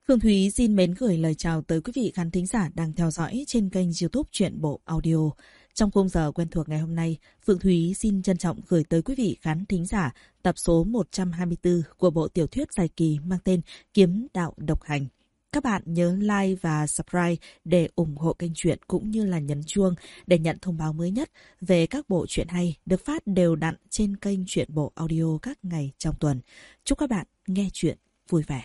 Phương Thúy xin mến gửi lời chào tới quý vị khán thính giả đang theo dõi trên kênh YouTube Truyện Bộ Audio. Trong khung giờ quen thuộc ngày hôm nay, Phương Thúy xin trân trọng gửi tới quý vị khán thính giả tập số 124 của bộ tiểu thuyết dài kỳ mang tên Kiếm Đạo Độc Hành. Các bạn nhớ like và subscribe để ủng hộ kênh truyện cũng như là nhấn chuông để nhận thông báo mới nhất về các bộ truyện hay được phát đều đặn trên kênh Truyện Bộ Audio các ngày trong tuần. Chúc các bạn nghe truyện vui vẻ.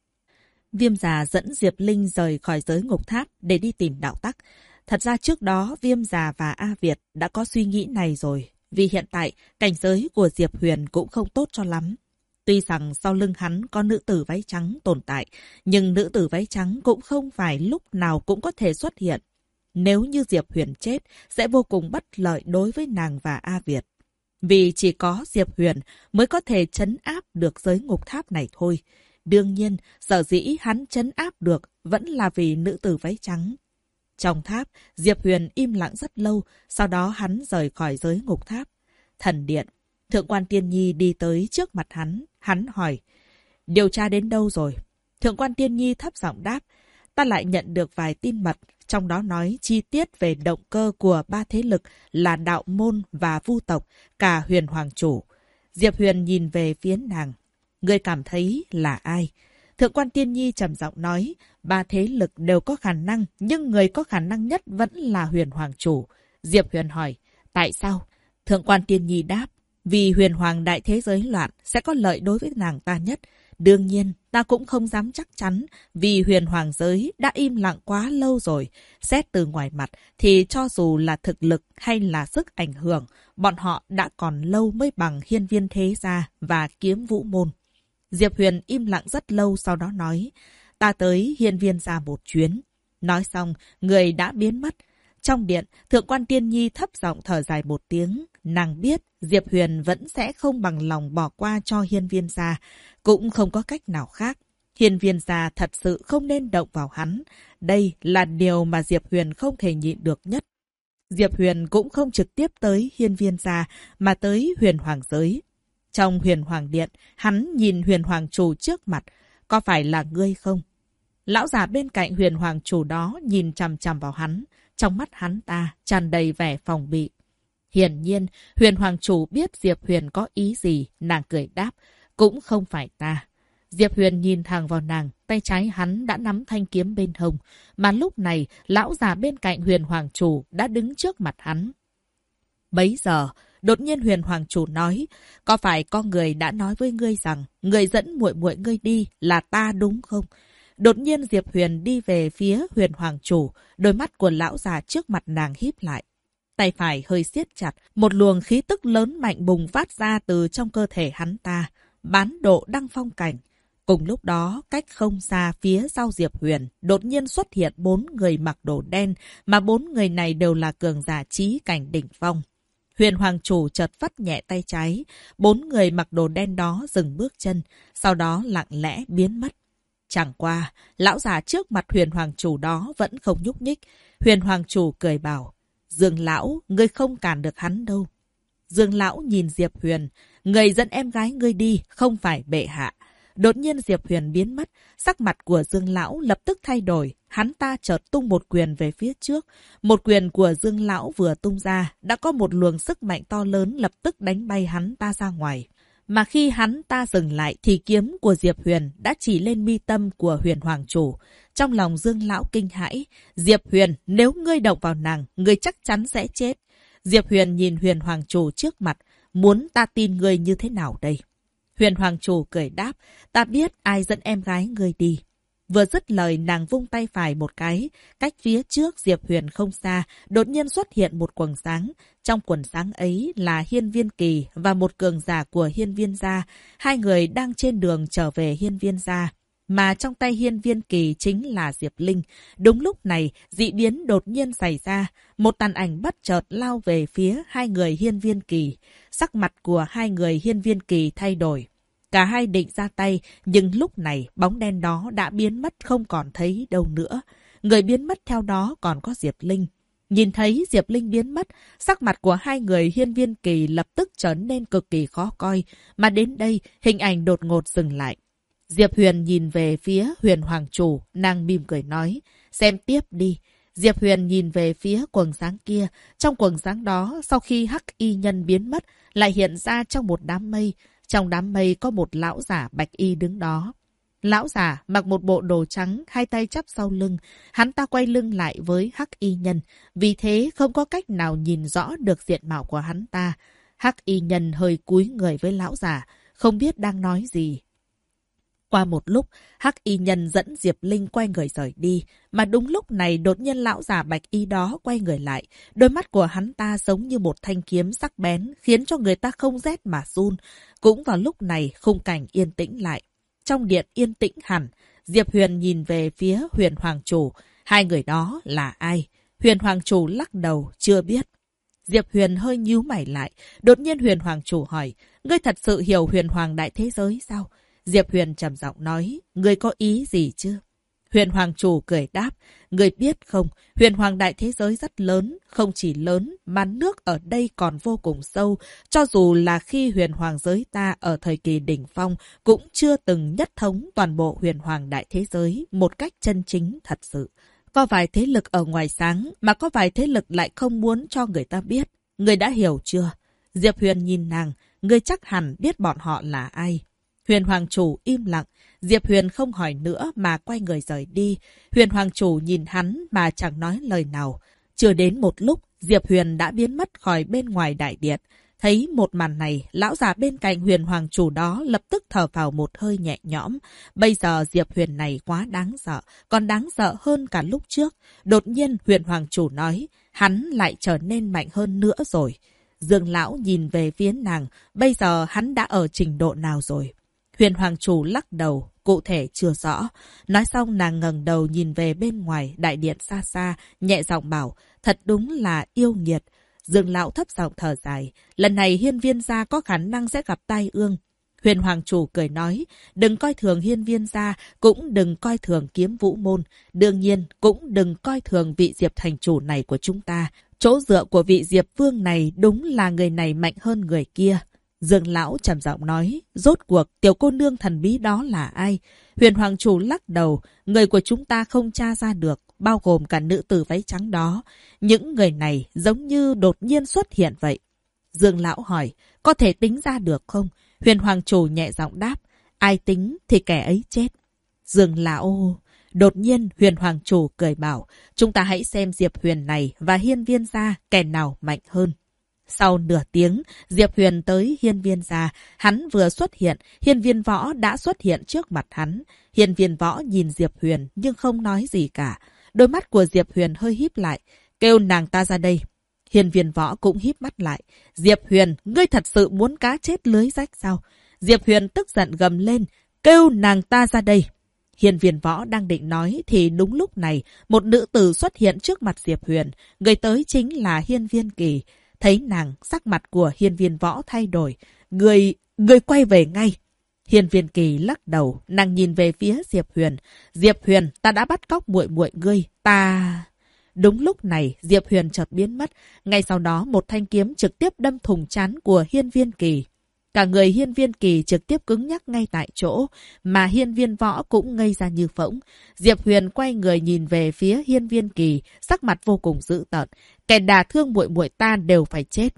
Viêm già dẫn Diệp Linh rời khỏi giới ngục tháp để đi tìm đạo tắc. Thật ra trước đó Viêm già và A Việt đã có suy nghĩ này rồi, vì hiện tại cảnh giới của Diệp Huyền cũng không tốt cho lắm. Tuy rằng sau lưng hắn có nữ tử váy trắng tồn tại, nhưng nữ tử váy trắng cũng không phải lúc nào cũng có thể xuất hiện. Nếu như Diệp Huyền chết, sẽ vô cùng bất lợi đối với nàng và A Việt. Vì chỉ có Diệp Huyền mới có thể trấn áp được giới ngục tháp này thôi. Đương nhiên, sở dĩ hắn trấn áp được vẫn là vì nữ tử váy trắng. Trong tháp, Diệp Huyền im lặng rất lâu, sau đó hắn rời khỏi giới ngục tháp. Thần điện, Thượng quan Tiên Nhi đi tới trước mặt hắn hỏi, điều tra đến đâu rồi? Thượng quan Tiên Nhi thấp giọng đáp, ta lại nhận được vài tin mật, trong đó nói chi tiết về động cơ của ba thế lực là đạo môn và vu tộc, cả Huyền Hoàng Chủ. Diệp Huyền nhìn về phía nàng. Ngươi cảm thấy là ai? Thượng quan Tiên Nhi trầm giọng nói, ba thế lực đều có khả năng, nhưng người có khả năng nhất vẫn là Huyền Hoàng Chủ. Diệp Huyền hỏi, tại sao? Thượng quan Tiên Nhi đáp, vì Huyền Hoàng đại thế giới loạn sẽ có lợi đối với nàng ta nhất. Đương nhiên, ta cũng không dám chắc chắn, vì Huyền Hoàng giới đã im lặng quá lâu rồi. Xét từ ngoài mặt, thì cho dù là thực lực hay là sức ảnh hưởng, bọn họ đã còn lâu mới bằng Hiên Viên Thế Gia và Kiếm Vũ Môn. Diệp Huyền im lặng rất lâu sau đó nói, ta tới Hiên Viên gia một chuyến. Nói xong, người đã biến mất. Trong điện, Thượng quan Tiên Nhi thấp giọng thở dài một tiếng. Nàng biết Diệp Huyền vẫn sẽ không bằng lòng bỏ qua cho Hiên Viên gia. Cũng không có cách nào khác. Hiên Viên gia thật sự không nên động vào hắn. Đây là điều mà Diệp Huyền không thể nhịn được nhất. Diệp Huyền cũng không trực tiếp tới Hiên Viên gia mà tới Huyền Hoàng giới. Trong Huyền Hoàng điện, hắn nhìn Huyền Hoàng Chủ trước mặt. Có phải là ngươi không? Lão già bên cạnh Huyền Hoàng Chủ đó nhìn chằm chằm vào hắn. Trong mắt hắn ta tràn đầy vẻ phòng bị. Hiển nhiên, Huyền Hoàng Chủ biết Diệp Huyền có ý gì, nàng cười đáp, cũng không phải ta. Diệp Huyền nhìn thẳng vào nàng, tay trái hắn đã nắm thanh kiếm bên hông, mà lúc này, lão già bên cạnh Huyền Hoàng Chủ đã đứng trước mặt hắn. Bấy giờ, đột nhiên Huyền Hoàng Chủ nói, có phải có người đã nói với ngươi rằng, người dẫn muội muội ngươi đi là ta đúng không? Đột nhiên Diệp Huyền đi về phía Huyền Hoàng Chủ, đôi mắt của lão già trước mặt nàng híp lại. Tay phải hơi siết chặt, một luồng khí tức lớn mạnh bùng phát ra từ trong cơ thể hắn ta, bán độ đăng phong cảnh. Cùng lúc đó, cách không xa phía sau Diệp Huyền, đột nhiên xuất hiện 4 người mặc đồ đen, mà 4 người này đều là cường giả chí cảnh đỉnh phong. Huyền Hoàng Chủ chợt phất nhẹ tay trái, 4 người mặc đồ đen đó dừng bước chân, sau đó lặng lẽ biến mất. Chẳng qua, lão già trước mặt Huyền Hoàng Chủ đó vẫn không nhúc nhích. Huyền Hoàng Chủ cười bảo, Dương lão, ngươi không cản được hắn đâu. Dương lão nhìn Diệp Huyền, người dẫn em gái ngươi đi, không phải bệ hạ. Đột nhiên Diệp Huyền biến mất, sắc mặt của Dương lão lập tức thay đổi. Hắn ta chợt tung một quyền về phía trước. Một quyền của Dương lão vừa tung ra, đã có một luồng sức mạnh to lớn lập tức đánh bay hắn ta ra ngoài. Mà khi hắn ta dừng lại thì kiếm của Diệp Huyền đã chỉ lên mi tâm của Huyền Hoàng Chủ. Trong lòng Dương lão kinh hãi, Diệp Huyền, nếu ngươi động vào nàng, ngươi chắc chắn sẽ chết. Diệp Huyền nhìn Huyền Hoàng Chủ trước mặt, muốn ta tin ngươi như thế nào đây? Huyền Hoàng Chủ cười đáp, ta biết ai dẫn em gái ngươi đi. Vừa dứt lời nàng vung tay phải một cái, cách phía trước Diệp Huyền không xa, đột nhiên xuất hiện một quầng sáng. Trong quầng sáng ấy là Hiên Viên Kỳ và một cường giả của Hiên Viên gia. Hai người đang trên đường trở về Hiên Viên gia. Mà trong tay Hiên Viên Kỳ chính là Diệp Linh. Đúng lúc này, dị biến đột nhiên xảy ra. Một tàn ảnh bất chợt lao về phía hai người Hiên Viên Kỳ. Sắc mặt của hai người Hiên Viên Kỳ thay đổi. Cả hai định ra tay, nhưng lúc này bóng đen đó đã biến mất không còn thấy đâu nữa. Người biến mất theo đó còn có Diệp Linh. Nhìn thấy Diệp Linh biến mất, sắc mặt của hai người Hiên Viên Kỳ lập tức trở nên cực kỳ khó coi. Mà đến đây, hình ảnh đột ngột dừng lại. Diệp Huyền nhìn về phía Huyền Hoàng Chủ, nàng mỉm cười nói, xem tiếp đi. Diệp Huyền nhìn về phía quầng sáng kia. Trong quầng sáng đó, sau khi hắc y nhân biến mất, lại hiện ra trong một đám mây. Trong đám mây có một lão giả bạch y đứng đó. Lão giả mặc một bộ đồ trắng, hai tay chắp sau lưng. Hắn ta quay lưng lại với hắc y nhân. Vì thế không có cách nào nhìn rõ được diện mạo của hắn ta. Hắc y nhân hơi cúi người với lão giả, không biết đang nói gì. Qua một lúc, hắc y nhân dẫn Diệp Linh quay người rời đi. Mà đúng lúc này đột nhiên lão giả bạch y đó quay người lại. Đôi mắt của hắn ta giống như một thanh kiếm sắc bén, khiến cho người ta không rét mà run. Cũng vào lúc này, khung cảnh yên tĩnh lại. Trong điện yên tĩnh hẳn, Diệp Huyền nhìn về phía Huyền Hoàng Chủ. Hai người đó là ai? Huyền Hoàng Chủ lắc đầu, chưa biết. Diệp Huyền hơi nhíu mày lại. Đột nhiên Huyền Hoàng Chủ hỏi, ngươi thật sự hiểu Huyền Hoàng đại thế giới sao? Diệp Huyền trầm giọng nói, ngươi có ý gì chứ? Huyền Hoàng Chủ cười đáp, ngươi biết không, Huyền Hoàng đại thế giới rất lớn, không chỉ lớn mà nước ở đây còn vô cùng sâu. Cho dù là khi Huyền Hoàng giới ta ở thời kỳ đỉnh phong cũng chưa từng nhất thống toàn bộ Huyền Hoàng đại thế giới một cách chân chính thật sự. Có vài thế lực ở ngoài sáng mà có vài thế lực lại không muốn cho người ta biết. Ngươi đã hiểu chưa? Diệp Huyền nhìn nàng, ngươi chắc hẳn biết bọn họ là ai. Huyền Hoàng Chủ im lặng, Diệp Huyền không hỏi nữa mà quay người rời đi. Huyền Hoàng Chủ nhìn hắn mà chẳng nói lời nào. Chưa đến một lúc, Diệp Huyền đã biến mất khỏi bên ngoài đại điện. Thấy một màn này, lão già bên cạnh Huyền Hoàng Chủ đó lập tức thở vào một hơi nhẹ nhõm. Bây giờ Diệp Huyền này quá đáng sợ, còn đáng sợ hơn cả lúc trước. Đột nhiên Huyền Hoàng Chủ nói, hắn lại trở nên mạnh hơn nữa rồi. Dương lão nhìn về phía nàng, bây giờ hắn đã ở trình độ nào rồi? Huyền Hoàng Chủ lắc đầu, cụ thể chưa rõ. Nói xong nàng ngẩng đầu nhìn về bên ngoài đại điện xa xa, nhẹ giọng bảo, thật đúng là yêu nghiệt. Dương lão thấp giọng thở dài, lần này Hiên Viên gia có khả năng sẽ gặp tai ương. Huyền Hoàng Chủ cười nói, đừng coi thường Hiên Viên gia, cũng đừng coi thường Kiếm Vũ môn. Đương nhiên, cũng đừng coi thường vị Diệp thành chủ này của chúng ta. Chỗ dựa của vị Diệp vương này đúng là người này mạnh hơn người kia. Dương lão trầm giọng nói, rốt cuộc tiểu cô nương thần bí đó là ai? Huyền Hoàng Chủ lắc đầu, người của chúng ta không tra ra được, bao gồm cả nữ tử váy trắng đó. Những người này giống như đột nhiên xuất hiện vậy. Dương lão hỏi, có thể tính ra được không? Huyền Hoàng Chủ nhẹ giọng đáp, ai tính thì kẻ ấy chết. Dương lão... Đột nhiên Huyền Hoàng Chủ cười bảo, chúng ta hãy xem Diệp Huyền này và Hiên Viên gia kẻ nào mạnh hơn. Sau nửa tiếng, Diệp Huyền tới Hiên Viên gia. Hắn vừa xuất hiện, Hiên Viên Võ đã xuất hiện trước mặt hắn. Hiên Viên Võ nhìn Diệp Huyền nhưng không nói gì cả. Đôi mắt của Diệp Huyền hơi híp lại. Kêu nàng ta ra đây. Hiên Viên Võ cũng híp mắt lại. Diệp Huyền, ngươi thật sự muốn cá chết lưới rách sao? Diệp Huyền tức giận gầm lên. Kêu nàng ta ra đây. Hiên Viên Võ đang định nói thì đúng lúc này, một nữ tử xuất hiện trước mặt Diệp Huyền. Người tới chính là Hiên Viên Kỳ. Thấy nàng, sắc mặt của Hiên Viên Võ thay đổi. Người quay về ngay. Hiên Viên Kỳ lắc đầu, nàng nhìn về phía Diệp Huyền. Diệp Huyền, ta đã bắt cóc muội muội ngươi, ta... Đúng lúc này, Diệp Huyền chợt biến mất. Ngay sau đó, một thanh kiếm trực tiếp đâm thủng trán của Hiên Viên Kỳ. Cả người Hiên Viên Kỳ trực tiếp cứng nhắc ngay tại chỗ, mà Hiên Viên Võ cũng ngây ra như phỗng. Diệp Huyền quay người nhìn về phía Hiên Viên Kỳ, sắc mặt vô cùng dữ tợn. Kẻ đả thương muội muội ta đều phải chết,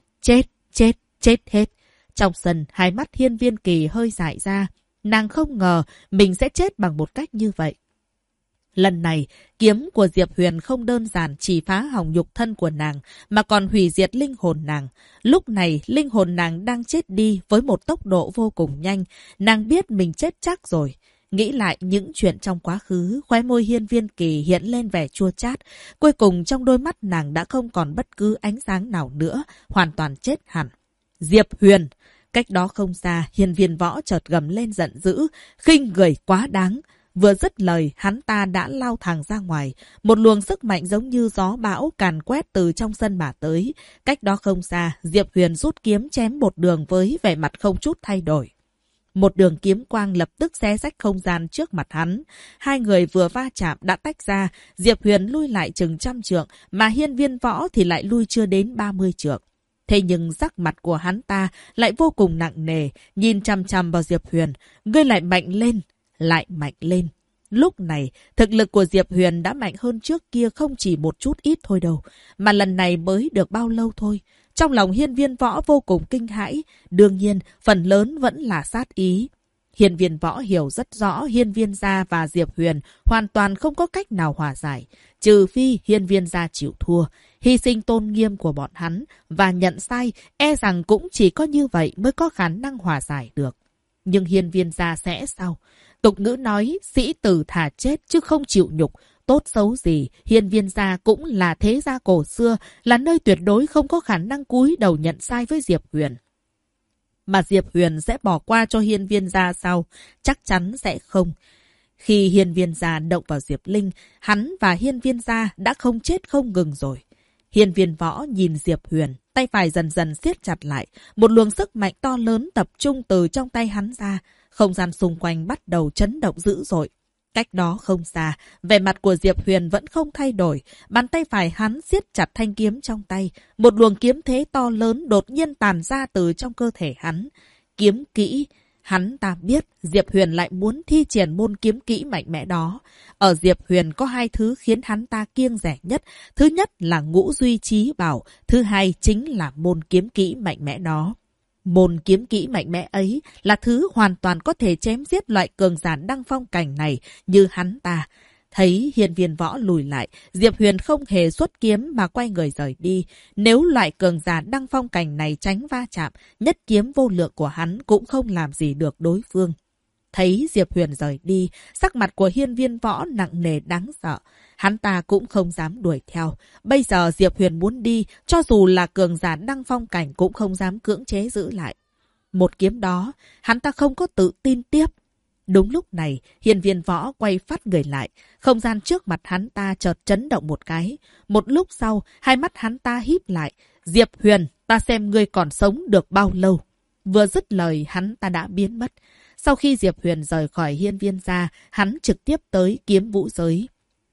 chết hết. Trong sân, hai mắt Hiên Viên Kỳ hơi dại ra. Nàng không ngờ mình sẽ chết bằng một cách như vậy. Lần này, kiếm của Diệp Huyền không đơn giản chỉ phá hỏng nhục thân của nàng, mà còn hủy diệt linh hồn nàng. Lúc này, linh hồn nàng đang chết đi với một tốc độ vô cùng nhanh. Nàng biết mình chết chắc rồi. Nghĩ lại những chuyện trong quá khứ, khóe môi Hiên Viên Kỳ hiện lên vẻ chua chát. Cuối cùng trong đôi mắt nàng đã không còn bất cứ ánh sáng nào nữa, hoàn toàn chết hẳn. Diệp Huyền! Cách đó không xa, Hiên Viên Võ chợt gầm lên giận dữ, khinh người quá đáng. Vừa dứt lời, hắn ta đã lao thẳng ra ngoài. Một luồng sức mạnh giống như gió bão càn quét từ trong sân mà tới. Cách đó không xa, Diệp Huyền rút kiếm chém một đường với vẻ mặt không chút thay đổi. Một đường kiếm quang lập tức xé rách không gian trước mặt hắn. Hai người vừa va chạm đã tách ra. Diệp Huyền lui lại chừng 100 trượng, mà Hiên Viên Võ thì lại lui chưa đến 30 trượng. Thế nhưng sắc mặt của hắn ta lại vô cùng nặng nề, nhìn chằm chằm vào Diệp Huyền. Ngươi lại mạnh lên. lại mạnh lên. Lúc này, thực lực của Diệp Huyền đã mạnh hơn trước kia không chỉ một chút ít thôi đâu, mà lần này mới được bao lâu thôi. Trong lòng Hiên Viên Võ vô cùng kinh hãi, đương nhiên phần lớn vẫn là sát ý. Hiên Viên Võ hiểu rất rõ Hiên Viên gia và Diệp Huyền hoàn toàn không có cách nào hòa giải, trừ phi Hiên Viên gia chịu thua, hy sinh tôn nghiêm của bọn hắn và nhận sai, e rằng cũng chỉ có như vậy mới có khả năng hòa giải được. Nhưng Hiên Viên gia sẽ sao? Tục ngữ nói, sĩ tử thà chết chứ không chịu nhục. Tốt xấu gì, Hiên Viên gia cũng là thế gia cổ xưa, là nơi tuyệt đối không có khả năng cúi đầu nhận sai với Diệp Huyền. Mà Diệp Huyền sẽ bỏ qua cho Hiên Viên gia sao? Chắc chắn sẽ không. Khi Hiên Viên gia động vào Diệp Linh, hắn và Hiên Viên gia đã không chết không ngừng rồi. Hiên Viên Võ nhìn Diệp Huyền, tay phải dần dần siết chặt lại. Một luồng sức mạnh to lớn tập trung từ trong tay hắn ra. Không gian xung quanh bắt đầu chấn động dữ dội. Cách đó không xa, vẻ mặt của Diệp Huyền vẫn không thay đổi. Bàn tay phải hắn siết chặt thanh kiếm trong tay. Một luồng kiếm thế to lớn đột nhiên tàn ra từ trong cơ thể hắn. Kiếm kỹ. Hắn ta biết Diệp Huyền lại muốn thi triển môn kiếm kỹ mạnh mẽ đó. Ở Diệp Huyền có hai thứ khiến hắn ta kiêng rẻ nhất. Thứ nhất là Ngũ Duy Chí Bảo. Thứ hai chính là môn kiếm kỹ mạnh mẽ đó. Môn kiếm kỹ mạnh mẽ ấy là thứ hoàn toàn có thể chém giết loại cường giả đăng phong cảnh này như hắn ta. Thấy Hiên Viên Võ lùi lại, Diệp Huyền không hề xuất kiếm mà quay người rời đi. Nếu loại cường giả đăng phong cảnh này tránh va chạm, nhất kiếm vô lượng của hắn cũng không làm gì được đối phương. Thấy Diệp Huyền rời đi, sắc mặt của Hiên Viên Võ nặng nề đáng sợ. Hắn ta cũng không dám đuổi theo. Bây giờ Diệp Huyền muốn đi, cho dù là cường giả đăng phong cảnh cũng không dám cưỡng chế giữ lại. Một kiếm đó, hắn ta không có tự tin tiếp. Đúng lúc này, Hiên Viên Võ quay phát người lại. Không gian trước mặt hắn ta chợt chấn động một cái. Một lúc sau, hai mắt hắn ta híp lại. Diệp Huyền, ta xem ngươi còn sống được bao lâu. Vừa dứt lời, hắn ta đã biến mất. Sau khi Diệp Huyền rời khỏi Hiên Viên gia, hắn trực tiếp tới Kiếm Vũ giới.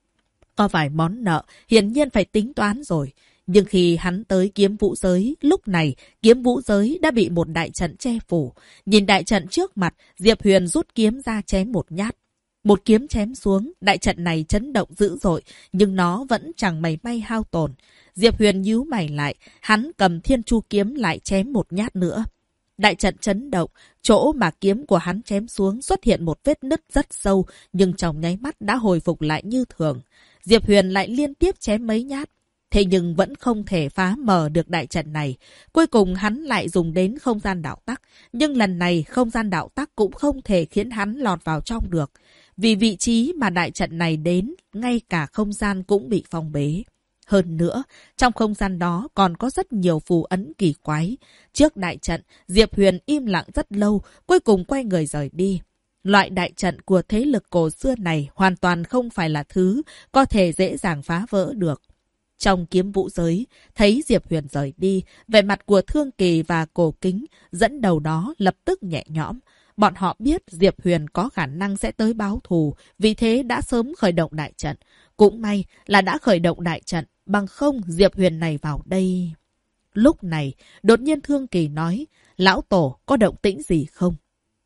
Có vài món nợ, hiển nhiên phải tính toán rồi. Nhưng khi hắn tới Kiếm Vũ giới, lúc này Kiếm Vũ giới đã bị một đại trận che phủ. Nhìn đại trận trước mặt, Diệp Huyền rút kiếm ra chém một nhát. Một kiếm chém xuống, đại trận này chấn động dữ dội, nhưng nó vẫn chẳng mảy may hao tổn. Diệp Huyền nhíu mày lại, hắn cầm Thiên Chu kiếm lại chém một nhát nữa. Đại trận chấn động, chỗ mà kiếm của hắn chém xuống xuất hiện một vết nứt rất sâu, nhưng trong nháy mắt đã hồi phục lại như thường. Diệp Huyền lại liên tiếp chém mấy nhát, thế nhưng vẫn không thể phá mở được đại trận này. Cuối cùng hắn lại dùng đến không gian đạo tắc, nhưng lần này không gian đạo tắc cũng không thể khiến hắn lọt vào trong được. Vì vị trí mà đại trận này đến, ngay cả không gian cũng bị phong bế. Hơn nữa, trong không gian đó còn có rất nhiều phù ấn kỳ quái. Trước đại trận, Diệp Huyền im lặng rất lâu, cuối cùng quay người rời đi. Loại đại trận của thế lực cổ xưa này hoàn toàn không phải là thứ có thể dễ dàng phá vỡ được. Trong Kiếm Vũ giới, thấy Diệp Huyền rời đi, vẻ mặt của Thương Kỳ và Cổ Kính dẫn đầu đó lập tức nhẹ nhõm. Bọn họ biết Diệp Huyền có khả năng sẽ tới báo thù, vì thế đã sớm khởi động đại trận. Cũng may là đã khởi động đại trận, bằng không Diệp Huyền này vào đây. Lúc này, đột nhiên Thương Kỳ nói, Lão Tổ có động tĩnh gì không?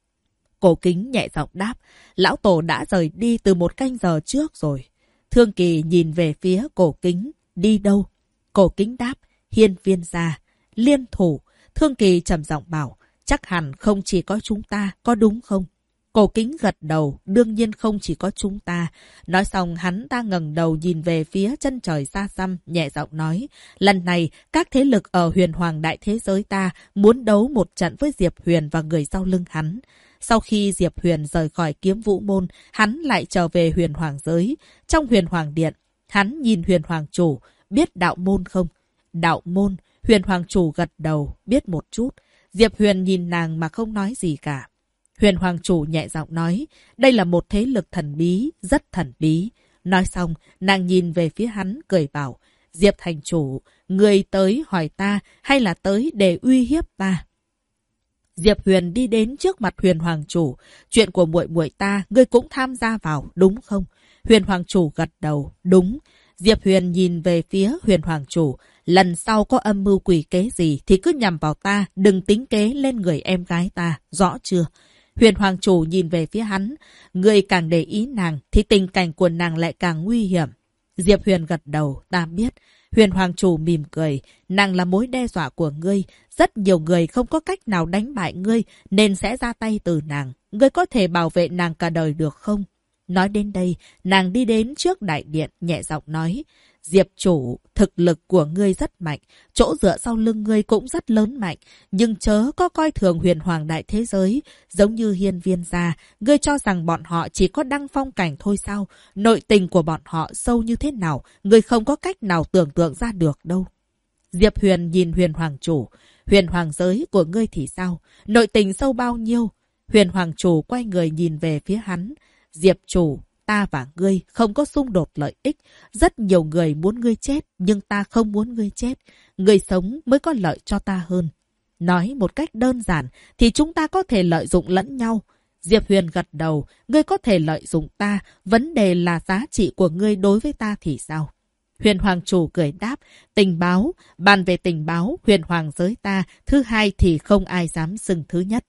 Cổ Kính nhẹ giọng đáp, Lão Tổ đã rời đi từ một canh giờ trước rồi. Thương Kỳ nhìn về phía Cổ Kính, đi đâu? Cổ Kính đáp, Hiên Viên gia, liên thủ. Thương Kỳ trầm giọng bảo, chắc hẳn không chỉ có chúng ta, có đúng không? Cổ Kính gật đầu, đương nhiên không chỉ có chúng ta. Nói xong hắn ta ngẩng đầu nhìn về phía chân trời xa xăm, nhẹ giọng nói, lần này các thế lực ở Huyền Hoàng đại thế giới ta muốn đấu một trận với Diệp Huyền và người sau lưng hắn. Sau khi Diệp Huyền rời khỏi Kiếm Vũ môn, hắn lại trở về Huyền Hoàng giới. Trong Huyền Hoàng điện, hắn nhìn Huyền Hoàng chủ, biết đạo môn không? Đạo môn, Huyền Hoàng chủ gật đầu, biết một chút. Diệp Huyền nhìn nàng mà không nói gì cả. Huyền Hoàng chủ nhẹ giọng nói, đây là một thế lực thần bí, rất thần bí. Nói xong, nàng nhìn về phía hắn, cười bảo, Diệp thành chủ, người tới hỏi ta hay là tới để uy hiếp ta? Diệp Huyền đi đến trước mặt Huyền Hoàng chủ, chuyện của muội muội ta, ngươi cũng tham gia vào, đúng không? Huyền Hoàng chủ gật đầu, đúng. Diệp Huyền nhìn về phía Huyền Hoàng chủ, lần sau có âm mưu quỷ kế gì thì cứ nhằm vào ta, đừng tính kế lên người em gái ta, rõ chưa? Huyền Hoàng Chủ nhìn về phía hắn. Ngươi càng để ý nàng thì tình cảnh của nàng lại càng nguy hiểm. Diệp Huyền gật đầu, ta biết. Huyền Hoàng Chủ mỉm cười. Nàng là mối đe dọa của ngươi. Rất nhiều người không có cách nào đánh bại ngươi nên sẽ ra tay từ nàng. Ngươi có thể bảo vệ nàng cả đời được không? Nói đến đây, nàng đi đến trước đại điện, nhẹ giọng nói. Diệp Chủ, thực lực của ngươi rất mạnh, chỗ dựa sau lưng ngươi cũng rất lớn mạnh, nhưng chớ có coi thường huyền hoàng đại thế giới, giống như hiên viên gia, ngươi cho rằng bọn họ chỉ có đăng phong cảnh thôi sao? Nội tình của bọn họ sâu như thế nào, ngươi không có cách nào tưởng tượng ra được đâu. Diệp Huyền nhìn huyền hoàng chủ, huyền hoàng giới của ngươi thì sao? Nội tình sâu bao nhiêu? Huyền hoàng chủ quay người nhìn về phía hắn. Diệp Chủ, ta và ngươi không có xung đột lợi ích. Rất nhiều người muốn ngươi chết, nhưng ta không muốn ngươi chết. Ngươi sống mới có lợi cho ta hơn. Nói một cách đơn giản thì chúng ta có thể lợi dụng lẫn nhau. Diệp Huyền gật đầu, ngươi có thể lợi dụng ta, vấn đề là giá trị của ngươi đối với ta thì sao? Huyền Hoàng Chủ cười đáp, tình báo, bàn về tình báo, huyền hoàng giới ta, thứ hai thì không ai dám xưng thứ nhất.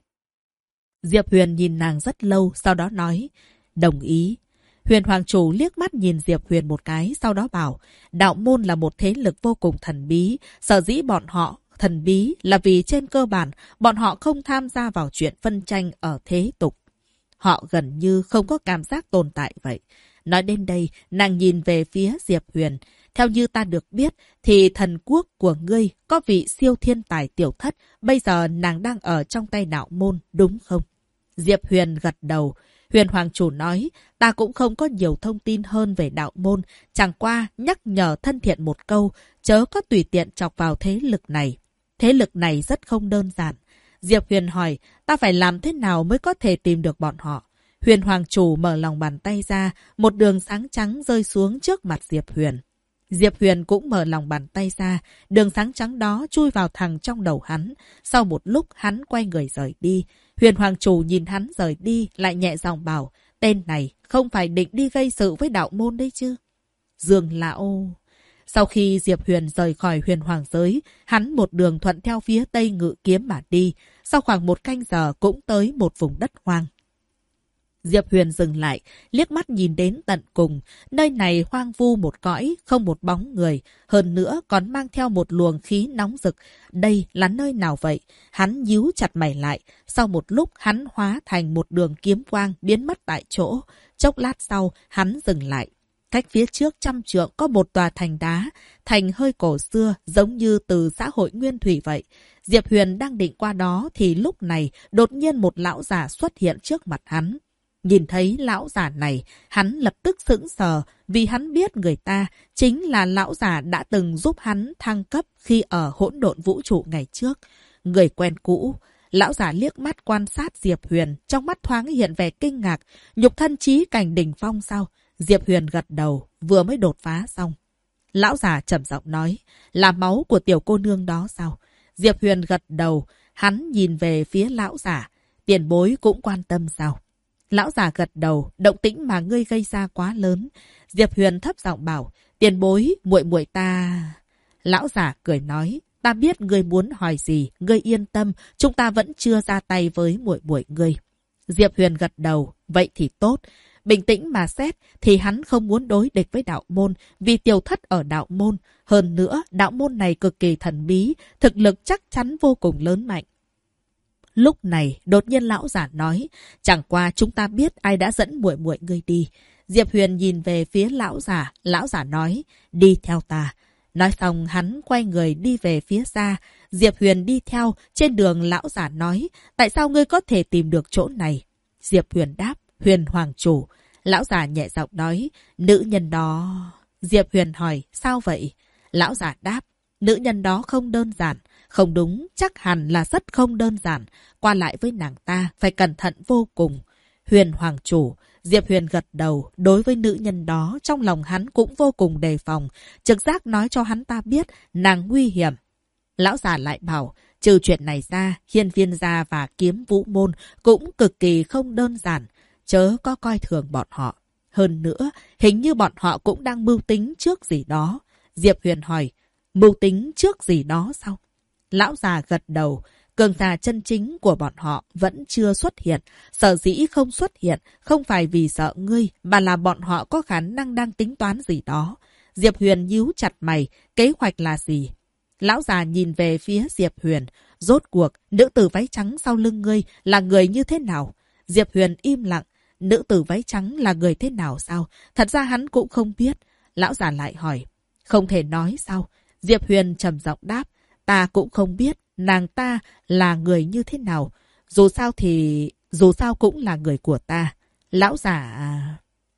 Diệp Huyền nhìn nàng rất lâu, sau đó nói, đồng ý. Huyền Hoàng Chủ liếc mắt nhìn Diệp Huyền một cái, sau đó bảo, đạo môn là một thế lực vô cùng thần bí, sở dĩ bọn họ thần bí là vì trên cơ bản bọn họ không tham gia vào chuyện phân tranh ở thế tục. Họ gần như không có cảm giác tồn tại vậy. Nói đến đây, nàng nhìn về phía Diệp Huyền. Theo như ta được biết, thì thần quốc của ngươi có vị siêu thiên tài tiểu thất, bây giờ nàng đang ở trong tay đạo môn, đúng không? Diệp Huyền gật đầu. Huyền Hoàng Chủ nói, ta cũng không có nhiều thông tin hơn về đạo môn, chẳng qua nhắc nhở thân thiện một câu, chớ có tùy tiện chọc vào thế lực này. Thế lực này rất không đơn giản. Diệp Huyền hỏi, ta phải làm thế nào mới có thể tìm được bọn họ? Huyền Hoàng Chủ mở lòng bàn tay ra, một đường sáng trắng rơi xuống trước mặt Diệp Huyền. Diệp Huyền cũng mở lòng bàn tay ra, đường sáng trắng đó chui vào thẳng trong đầu hắn. Sau một lúc hắn quay người rời đi. Huyền Hoàng Chủ nhìn hắn rời đi, lại nhẹ giọng bảo, tên này không phải định đi gây sự với đạo môn đấy chứ? Dương Lão... Sau khi Diệp Huyền rời khỏi huyền hoàng giới, hắn một đường thuận theo phía tây ngự kiếm mà đi. Sau khoảng một canh giờ cũng tới một vùng đất hoang. Diệp Huyền dừng lại, liếc mắt nhìn đến tận cùng. Nơi này hoang vu một cõi, không một bóng người. Hơn nữa còn mang theo một luồng khí nóng rực. Đây là nơi nào vậy? Hắn nhíu chặt mày lại. Sau một lúc hắn hóa thành một đường kiếm quang biến mất tại chỗ. Chốc lát sau hắn dừng lại. Cách phía trước 100 trượng có một tòa thành đá. Thành hơi cổ xưa giống như từ xã hội nguyên thủy vậy. Diệp Huyền đang định qua đó thì lúc này đột nhiên một lão già xuất hiện trước mặt hắn. Nhìn thấy lão già này, hắn lập tức sững sờ vì hắn biết người ta chính là lão già đã từng giúp hắn thăng cấp khi ở hỗn độn vũ trụ ngày trước. Người quen cũ, lão già liếc mắt quan sát Diệp Huyền, trong mắt thoáng hiện vẻ kinh ngạc, nhục thân chí cảnh đỉnh phong sao? Diệp Huyền gật đầu, vừa mới đột phá xong. Lão già trầm giọng nói, là máu của tiểu cô nương đó sao? Diệp Huyền gật đầu, hắn nhìn về phía lão già, tiền bối cũng quan tâm sao? Lão già gật đầu, động tĩnh mà ngươi gây ra quá lớn. Diệp Huyền thấp giọng bảo, tiền bối, muội muội ta... Lão già cười nói, ta biết ngươi muốn hỏi gì, ngươi yên tâm, chúng ta vẫn chưa ra tay với muội muội ngươi. Diệp Huyền gật đầu, vậy thì tốt. Bình tĩnh mà xét thì hắn không muốn đối địch với đạo môn vì tiểu thất ở đạo môn. Hơn nữa, đạo môn này cực kỳ thần bí, thực lực chắc chắn vô cùng lớn mạnh. Lúc này, đột nhiên lão giả nói, chẳng qua chúng ta biết ai đã dẫn muội muội ngươi đi. Diệp Huyền nhìn về phía lão giả nói, đi theo ta. Nói xong hắn quay người đi về phía xa. Diệp Huyền đi theo, trên đường lão giả nói, tại sao ngươi có thể tìm được chỗ này? Diệp Huyền đáp, Huyền Hoàng Chủ. Lão giả nhẹ giọng nói, nữ nhân đó... Diệp Huyền hỏi, sao vậy? Lão giả đáp, nữ nhân đó không đơn giản. Không đúng, chắc hẳn là rất không đơn giản. Qua lại với nàng ta, phải cẩn thận vô cùng. Huyền Hoàng Chủ, Diệp Huyền gật đầu, đối với nữ nhân đó, trong lòng hắn cũng vô cùng đề phòng. Trực giác nói cho hắn ta biết, nàng nguy hiểm. Lão già lại bảo, trừ chuyện này ra, hiên viên gia và kiếm vũ môn cũng cực kỳ không đơn giản. Chớ có coi thường bọn họ. Hơn nữa, hình như bọn họ cũng đang mưu tính trước gì đó. Diệp Huyền hỏi, mưu tính trước gì đó sao? Lão già gật đầu, Cường giả chân chính của bọn họ vẫn chưa xuất hiện. Sở dĩ không xuất hiện không phải vì sợ ngươi, mà là bọn họ có khả năng đang tính toán gì đó. Diệp Huyền nhíu chặt mày, kế hoạch là gì? Lão già nhìn về phía Diệp Huyền. Rốt cuộc, nữ tử váy trắng sau lưng ngươi là người như thế nào? Diệp Huyền im lặng. Nữ tử váy trắng là người thế nào sao? Thật ra hắn cũng không biết. Lão già lại hỏi. Không thể nói sao? Diệp Huyền trầm giọng đáp. Ta cũng không biết nàng ta là người như thế nào. Dù sao cũng là người của ta. Lão già...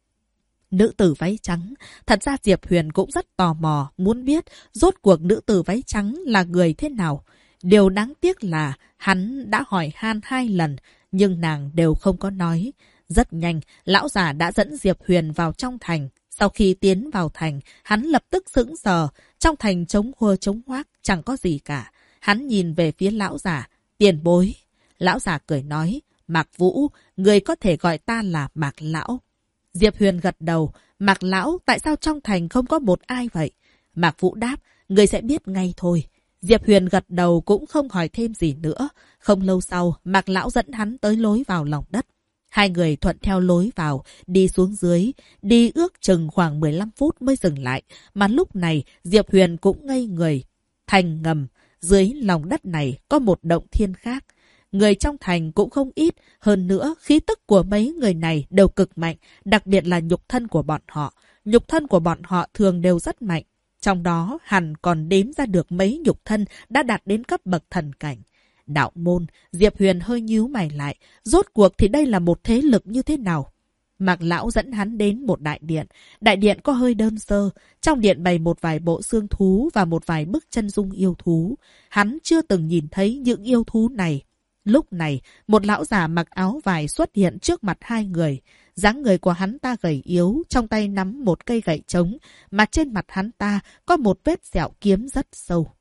Nữ tử váy trắng. Thật ra Diệp Huyền cũng rất tò mò, muốn biết rốt cuộc nữ tử váy trắng là người thế nào. Điều đáng tiếc là hắn đã hỏi han 2 lần, nhưng nàng đều không có nói. Rất nhanh, lão già đã dẫn Diệp Huyền vào trong thành. Sau khi tiến vào thành, hắn lập tức sững sờ. Trong thành trống huơ trống hoác, chẳng có gì cả. Hắn nhìn về phía lão già. Tiền bối. Lão già cười nói. Mạc Vũ, người có thể gọi ta là Mạc Lão. Diệp Huyền gật đầu. Mạc Lão, tại sao trong thành không có một ai vậy? Mạc Vũ đáp. Người sẽ biết ngay thôi. Diệp Huyền gật đầu cũng không hỏi thêm gì nữa. Không lâu sau, Mạc Lão dẫn hắn tới lối vào lòng đất. Hai người thuận theo lối vào, đi xuống dưới, đi ước chừng khoảng 15 phút mới dừng lại. Mà lúc này, Diệp Huyền cũng ngây người. Thành ngầm, dưới lòng đất này có một động thiên khác. Người trong thành cũng không ít, hơn nữa khí tức của mấy người này đều cực mạnh, đặc biệt là nhục thân của bọn họ. Nhục thân của bọn họ thường đều rất mạnh. Trong đó hẳn còn đếm ra được mấy nhục thân đã đạt đến cấp bậc thần cảnh. Đạo môn, Diệp Huyền hơi nhíu mày lại. Rốt cuộc thì đây là một thế lực như thế nào? Mạc Lão dẫn hắn đến một đại điện. Đại điện có hơi đơn sơ. Trong điện bày một vài bộ xương thú và một vài bức chân dung yêu thú. Hắn chưa từng nhìn thấy những yêu thú này. Lúc này, một lão già mặc áo vải xuất hiện trước mặt hai người. Dáng người của hắn ta gầy yếu, trong tay nắm một cây gậy trống, mà trên mặt hắn ta có một vết sẹo kiếm rất sâu.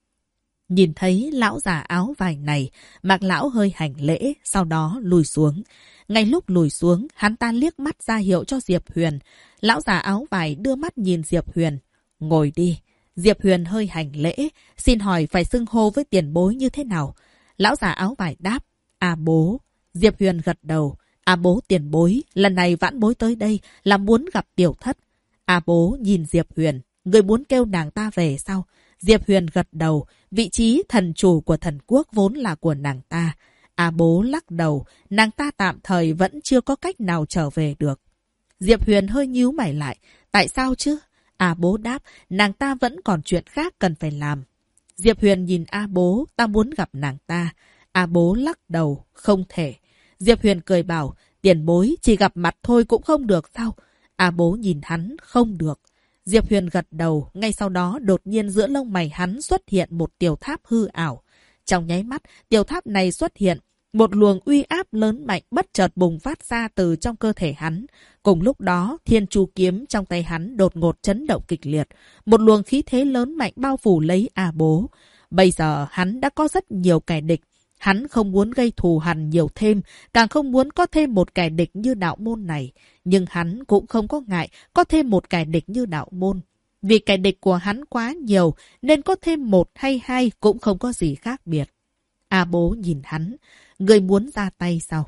Nhìn thấy lão già áo vải này, Mạc Lão hơi hành lễ, sau đó lùi xuống. Ngay lúc lùi xuống, hắn ta liếc mắt ra hiệu cho Diệp Huyền. Lão già áo vải đưa mắt nhìn Diệp Huyền. Ngồi đi. Diệp Huyền hơi hành lễ, xin hỏi phải xưng hô với tiền bối như thế nào? Lão già áo vải đáp. À bố. Diệp Huyền gật đầu. À bố tiền bối, lần này vãn bối tới đây là muốn gặp tiểu thất. À bố nhìn Diệp Huyền. Người muốn kêu nàng ta về sao? Diệp Huyền gật đầu. Vị trí thần chủ của thần quốc vốn là của nàng ta. À bố lắc đầu. Nàng ta tạm thời vẫn chưa có cách nào trở về được. Diệp Huyền hơi nhíu mày lại. Tại sao chứ? À bố đáp. Nàng ta vẫn còn chuyện khác cần phải làm. Diệp Huyền nhìn A bố. Ta muốn gặp nàng ta. A bố lắc đầu. Không thể. Diệp Huyền cười bảo. Tiền bối chỉ gặp mặt thôi cũng không được sao? A bố nhìn hắn. Không được. Diệp Huyền gật đầu, ngay sau đó đột nhiên giữa lông mày hắn xuất hiện một tiểu tháp hư ảo. Trong nháy mắt, tiểu tháp này xuất hiện, một luồng uy áp lớn mạnh bất chợt bùng phát ra từ trong cơ thể hắn. Cùng lúc đó, thiên chu kiếm trong tay hắn đột ngột chấn động kịch liệt. Một luồng khí thế lớn mạnh bao phủ lấy A bố. Bây giờ hắn đã có rất nhiều kẻ địch. Hắn không muốn gây thù hằn nhiều thêm, càng không muốn có thêm một kẻ địch như đạo môn này. Nhưng hắn cũng không có ngại có thêm một kẻ địch như đạo môn. Vì kẻ địch của hắn quá nhiều, nên có thêm một hay hai cũng không có gì khác biệt. A bố nhìn hắn, người muốn ra tay sao?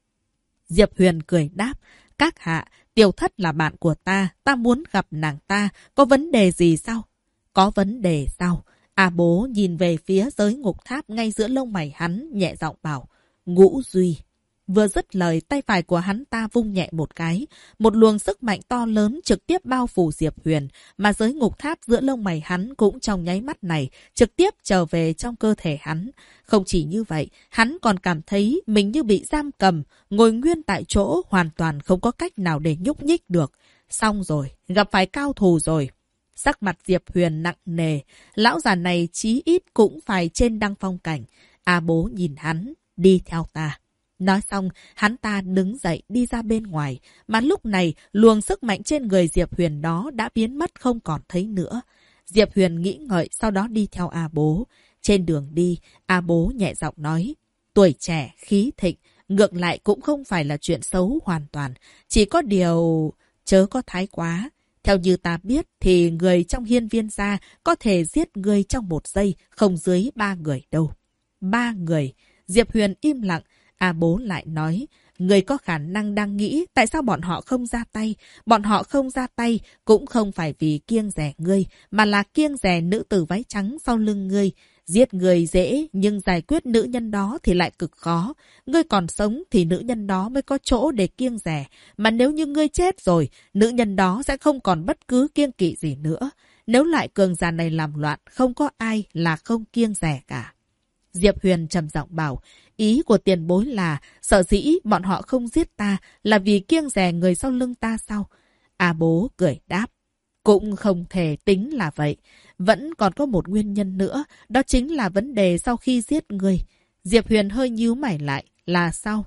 Diệp Huyền cười đáp, các hạ, tiểu thất là bạn của ta muốn gặp nàng ta, có vấn đề gì sao? Có vấn đề sao? A bố nhìn về phía giới ngục tháp ngay giữa lông mày hắn, nhẹ giọng bảo, Ngũ Duy. Vừa dứt lời, tay phải của hắn ta vung nhẹ một cái. Một luồng sức mạnh to lớn trực tiếp bao phủ Diệp Huyền, mà giới ngục tháp giữa lông mày hắn cũng trong nháy mắt này trực tiếp trở về trong cơ thể hắn. Không chỉ như vậy, hắn còn cảm thấy mình như bị giam cầm, ngồi nguyên tại chỗ hoàn toàn không có cách nào để nhúc nhích được. Xong rồi, gặp phải cao thủ rồi. Sắc mặt Diệp Huyền nặng nề, lão già này chí ít cũng phải trên đăng phong cảnh. A bố nhìn hắn, đi theo ta. Nói xong, hắn ta đứng dậy đi ra bên ngoài, mà lúc này luồng sức mạnh trên người Diệp Huyền đó đã biến mất không còn thấy nữa. Diệp Huyền nghĩ ngợi sau đó đi theo A bố. Trên đường đi, A bố nhẹ giọng nói, tuổi trẻ, khí thịnh, ngược lại cũng không phải là chuyện xấu hoàn toàn. Chỉ có điều, chớ có thái quá. Theo như ta biết thì người trong hiên viên gia có thể giết người trong 1 giây, không dưới 3 người đâu. 3 người. Diệp Huyền im lặng. A Bố lại nói, người có khả năng đang nghĩ tại sao bọn họ không ra tay. Bọn họ không ra tay cũng không phải vì kiêng dè ngươi, mà là kiêng dè nữ tử váy trắng sau lưng ngươi. Giết người dễ, nhưng giải quyết nữ nhân đó thì lại cực khó. Ngươi còn sống thì nữ nhân đó mới có chỗ để kiêng dè. Mà nếu như ngươi chết rồi, nữ nhân đó sẽ không còn bất cứ kiêng kỵ gì nữa. Nếu lại cường giả này làm loạn, không có ai là không kiêng dè cả. Diệp Huyền trầm giọng bảo, ý của tiền bối là sợ dĩ bọn họ không giết ta là vì kiêng dè người sau lưng ta sao? A Bố cười đáp, cũng không thể tính là vậy. Vẫn còn có một nguyên nhân nữa, đó chính là vấn đề sau khi giết người. Diệp Huyền hơi nhíu mày lại, là sao?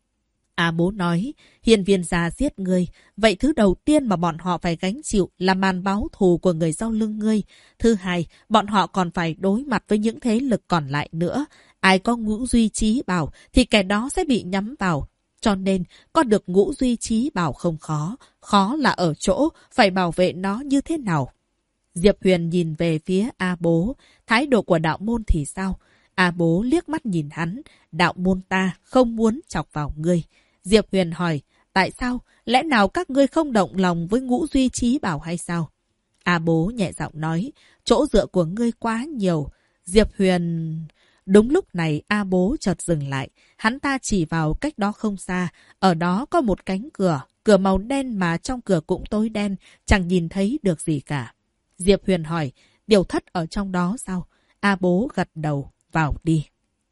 A Bố nói, hiên viên gia giết ngươi, vậy thứ đầu tiên mà bọn họ phải gánh chịu là màn báo thù của người sau lưng ngươi. Thứ hai, bọn họ còn phải đối mặt với những thế lực còn lại nữa. Ai có ngũ duy trí bảo thì kẻ đó sẽ bị nhắm vào. Cho nên, có được ngũ duy trí bảo không khó. Khó là ở chỗ phải bảo vệ nó như thế nào. Diệp Huyền nhìn về phía A Bố. Thái độ của đạo môn thì sao? A Bố liếc mắt nhìn hắn. Đạo môn ta không muốn chọc vào ngươi. Diệp Huyền hỏi, tại sao? Lẽ nào các ngươi không động lòng với ngũ duy trí bảo hay sao? A Bố nhẹ giọng nói, chỗ dựa của ngươi quá nhiều. Diệp Huyền... Đúng lúc này A Bố chợt dừng lại. Hắn ta chỉ vào cách đó không xa. Ở đó có một cánh cửa. Cửa màu đen mà trong cửa cũng tối đen. Chẳng nhìn thấy được gì cả. Diệp Huyền hỏi, Tiểu Thất ở trong đó sao? A Bố gật đầu, vào đi.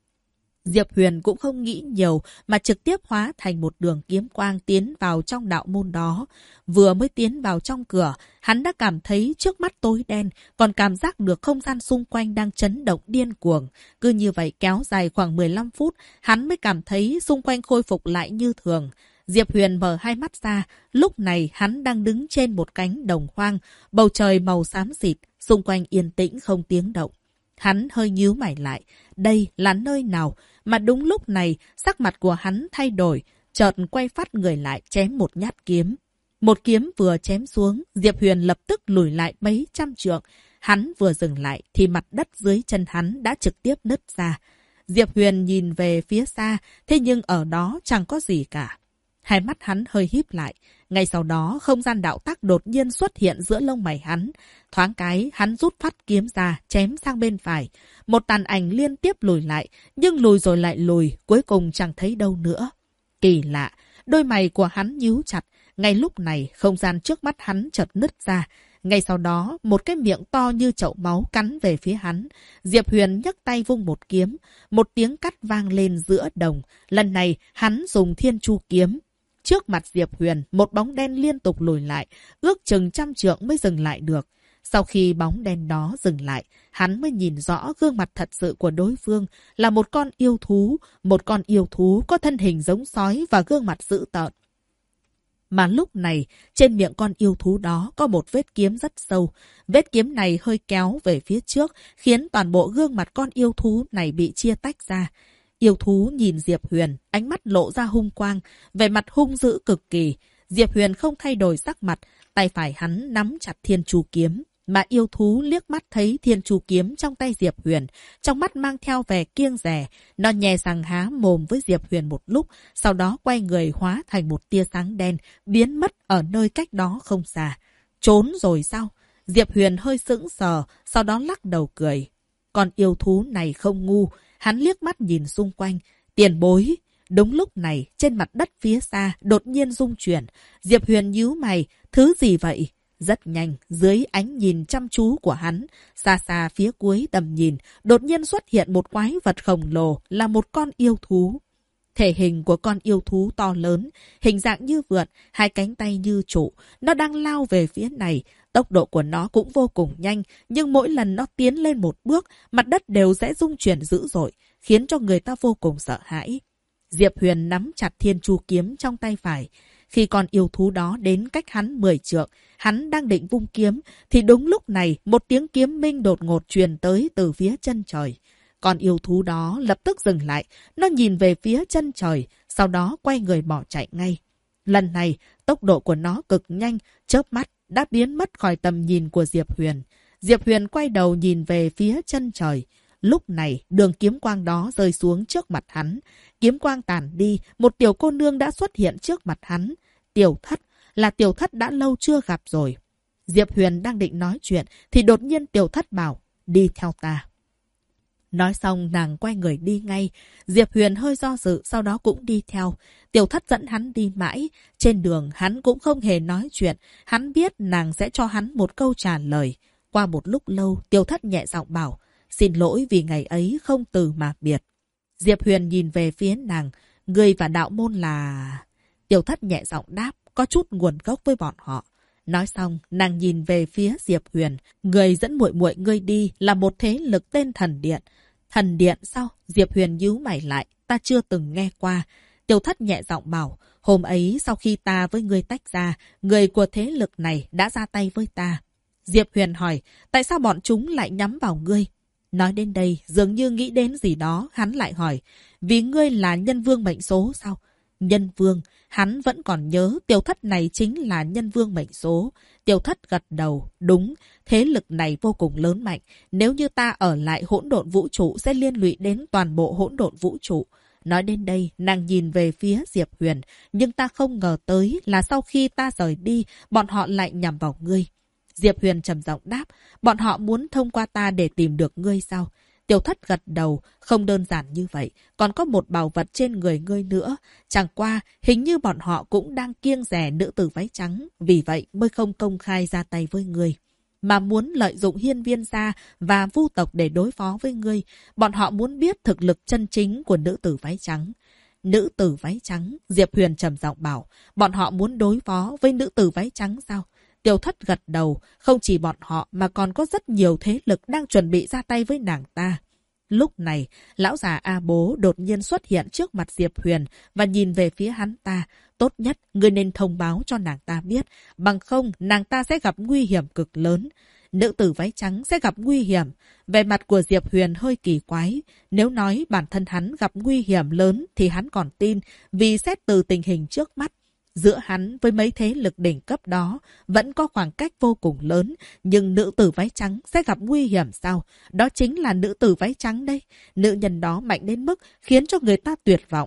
Diệp Huyền cũng không nghĩ nhiều mà trực tiếp hóa thành một đường kiếm quang tiến vào trong đạo môn đó. Vừa mới tiến vào trong cửa, hắn đã cảm thấy trước mắt tối đen, còn cảm giác được không gian xung quanh đang chấn động điên cuồng. Cứ như vậy kéo dài khoảng 15 phút, hắn mới cảm thấy xung quanh khôi phục lại như thường. Diệp Huyền mở hai mắt ra, lúc này hắn đang đứng trên một cánh đồng hoang, bầu trời màu xám xịt, xung quanh yên tĩnh không tiếng động. Hắn hơi nhíu mày lại, đây là nơi nào? Mà đúng lúc này, sắc mặt của hắn thay đổi, chợt quay phát người lại chém một nhát kiếm. Một kiếm vừa chém xuống, Diệp Huyền lập tức lùi lại mấy trăm trượng. Hắn vừa dừng lại thì mặt đất dưới chân hắn đã trực tiếp nứt ra. Diệp Huyền nhìn về phía xa, thế nhưng ở đó chẳng có gì cả. Hai mắt hắn hơi híp lại. Ngay sau đó, không gian đạo tắc đột nhiên xuất hiện giữa lông mày hắn. Thoáng cái, hắn rút phát kiếm ra, chém sang bên phải. Một tàn ảnh liên tiếp lùi lại, nhưng lùi rồi lại lùi, cuối cùng chẳng thấy đâu nữa. Kỳ lạ, đôi mày của hắn nhíu chặt. Ngay lúc này, không gian trước mắt hắn chợt nứt ra. Ngay sau đó, một cái miệng to như chậu máu cắn về phía hắn. Diệp Huyền nhấc tay vung một kiếm. Một tiếng cắt vang lên giữa đồng. Lần này, hắn dùng thiên chu kiếm. Trước mặt Diệp Huyền, một bóng đen liên tục lùi lại, ước chừng trăm trượng mới dừng lại được. Sau khi bóng đen đó dừng lại, hắn mới nhìn rõ gương mặt thật sự của đối phương là một con yêu thú. Một con yêu thú có thân hình giống sói và gương mặt dữ tợn. Mà lúc này, trên miệng con yêu thú đó có một vết kiếm rất sâu. Vết kiếm này hơi kéo về phía trước, khiến toàn bộ gương mặt con yêu thú này bị chia tách ra. Yêu thú nhìn Diệp Huyền, ánh mắt lộ ra hung quang, vẻ mặt hung dữ cực kỳ. Diệp Huyền không thay đổi sắc mặt, tay phải hắn nắm chặt thiên chu kiếm. Mà yêu thú liếc mắt thấy thiên chu kiếm trong tay Diệp Huyền, trong mắt mang theo vẻ kiêng dè. Nó nhè răng há mồm với Diệp Huyền một lúc, sau đó quay người hóa thành một tia sáng đen, biến mất ở nơi cách đó không xa. Trốn rồi sao? Diệp Huyền hơi sững sờ, sau đó lắc đầu cười. Con yêu thú này không ngu. Hắn liếc mắt nhìn xung quanh. Tiền bối. Đúng lúc này, trên mặt đất phía xa, đột nhiên rung chuyển. Diệp Huyền nhíu mày. Thứ gì vậy? Rất nhanh, dưới ánh nhìn chăm chú của hắn, xa xa phía cuối tầm nhìn, đột nhiên xuất hiện một quái vật khổng lồ là một con yêu thú. Thể hình của con yêu thú to lớn, hình dạng như vượt, hai cánh tay như trụ. Nó đang lao về phía này. Tốc độ của nó cũng vô cùng nhanh, nhưng mỗi lần nó tiến lên một bước, mặt đất đều sẽ rung chuyển dữ dội, khiến cho người ta vô cùng sợ hãi. Diệp Huyền nắm chặt thiên chu kiếm trong tay phải. Khi con yêu thú đó đến cách hắn 10 trượng, hắn đang định vung kiếm, thì đúng lúc này một tiếng kiếm minh đột ngột truyền tới từ phía chân trời. Con yêu thú đó lập tức dừng lại, nó nhìn về phía chân trời, sau đó quay người bỏ chạy ngay. Lần này, tốc độ của nó cực nhanh, chớp mắt đã biến mất khỏi tầm nhìn của Diệp Huyền. Diệp Huyền quay đầu nhìn về phía chân trời. Lúc này, đường kiếm quang đó rơi xuống trước mặt hắn. Kiếm quang tàn đi, một tiểu cô nương đã xuất hiện trước mặt hắn. Tiểu Thất, là Tiểu Thất đã lâu chưa gặp rồi. Diệp Huyền đang định nói chuyện, thì đột nhiên Tiểu Thất bảo, đi theo ta. Nói xong nàng quay người đi ngay. Diệp Huyền hơi do dự, sau đó cũng đi theo. Tiểu Thất dẫn hắn đi mãi. Trên đường hắn cũng không hề nói chuyện. Hắn biết nàng sẽ cho hắn một câu trả lời. Qua một lúc lâu, Tiểu Thất nhẹ giọng bảo, xin lỗi vì ngày ấy không từ mà biệt. Diệp Huyền nhìn về phía nàng, ngươi và đạo môn là... Tiểu Thất nhẹ giọng đáp, có chút nguồn gốc với bọn họ. Nói xong, nàng nhìn về phía Diệp Huyền, người dẫn muội muội ngươi đi là một thế lực tên Thần Điện. Thần Điện sao? Diệp Huyền nhíu mày lại, ta chưa từng nghe qua. Tiểu Thất nhẹ giọng bảo, hôm ấy sau khi ta với ngươi tách ra, người của thế lực này đã ra tay với ta. Diệp Huyền hỏi, tại sao bọn chúng lại nhắm vào ngươi? Nói đến đây, dường như nghĩ đến gì đó, hắn lại hỏi, vì ngươi là nhân vương mệnh số sao? Nhân vương, hắn vẫn còn nhớ Tiểu Thất này chính là nhân vương mệnh số. Tiểu Thất gật đầu, đúng, thế lực này vô cùng lớn mạnh. Nếu như ta ở lại hỗn độn vũ trụ sẽ liên lụy đến toàn bộ hỗn độn vũ trụ. Nói đến đây, nàng nhìn về phía Diệp Huyền, nhưng ta không ngờ tới là sau khi ta rời đi, bọn họ lại nhằm vào ngươi. Diệp Huyền trầm giọng đáp, bọn họ muốn thông qua ta để tìm được ngươi sao? Tiểu Thất gật đầu, không đơn giản như vậy, còn có một bảo vật trên người ngươi nữa. Chẳng qua, hình như bọn họ cũng đang kiêng dè nữ tử váy trắng, vì vậy mới không công khai ra tay với ngươi. Mà muốn lợi dụng hiên viên gia và vu tộc để đối phó với ngươi, bọn họ muốn biết thực lực chân chính của nữ tử váy trắng. Nữ tử váy trắng, Diệp Huyền trầm giọng bảo, bọn họ muốn đối phó với nữ tử váy trắng sao? Tiểu Thất gật đầu, không chỉ bọn họ mà còn có rất nhiều thế lực đang chuẩn bị ra tay với nàng ta. Lúc này, lão già A Bố đột nhiên xuất hiện trước mặt Diệp Huyền và nhìn về phía hắn ta. Tốt nhất, ngươi nên thông báo cho nàng ta biết, bằng không nàng ta sẽ gặp nguy hiểm cực lớn. Nữ tử váy trắng sẽ gặp nguy hiểm. Về mặt của Diệp Huyền hơi kỳ quái. Nếu nói bản thân hắn gặp nguy hiểm lớn thì hắn còn tin, vì xét từ tình hình trước mắt. Giữa hắn với mấy thế lực đỉnh cấp đó vẫn có khoảng cách vô cùng lớn, nhưng nữ tử váy trắng sẽ gặp nguy hiểm sao? Đó chính là nữ tử váy trắng đây. Nữ nhân đó mạnh đến mức khiến cho người ta tuyệt vọng.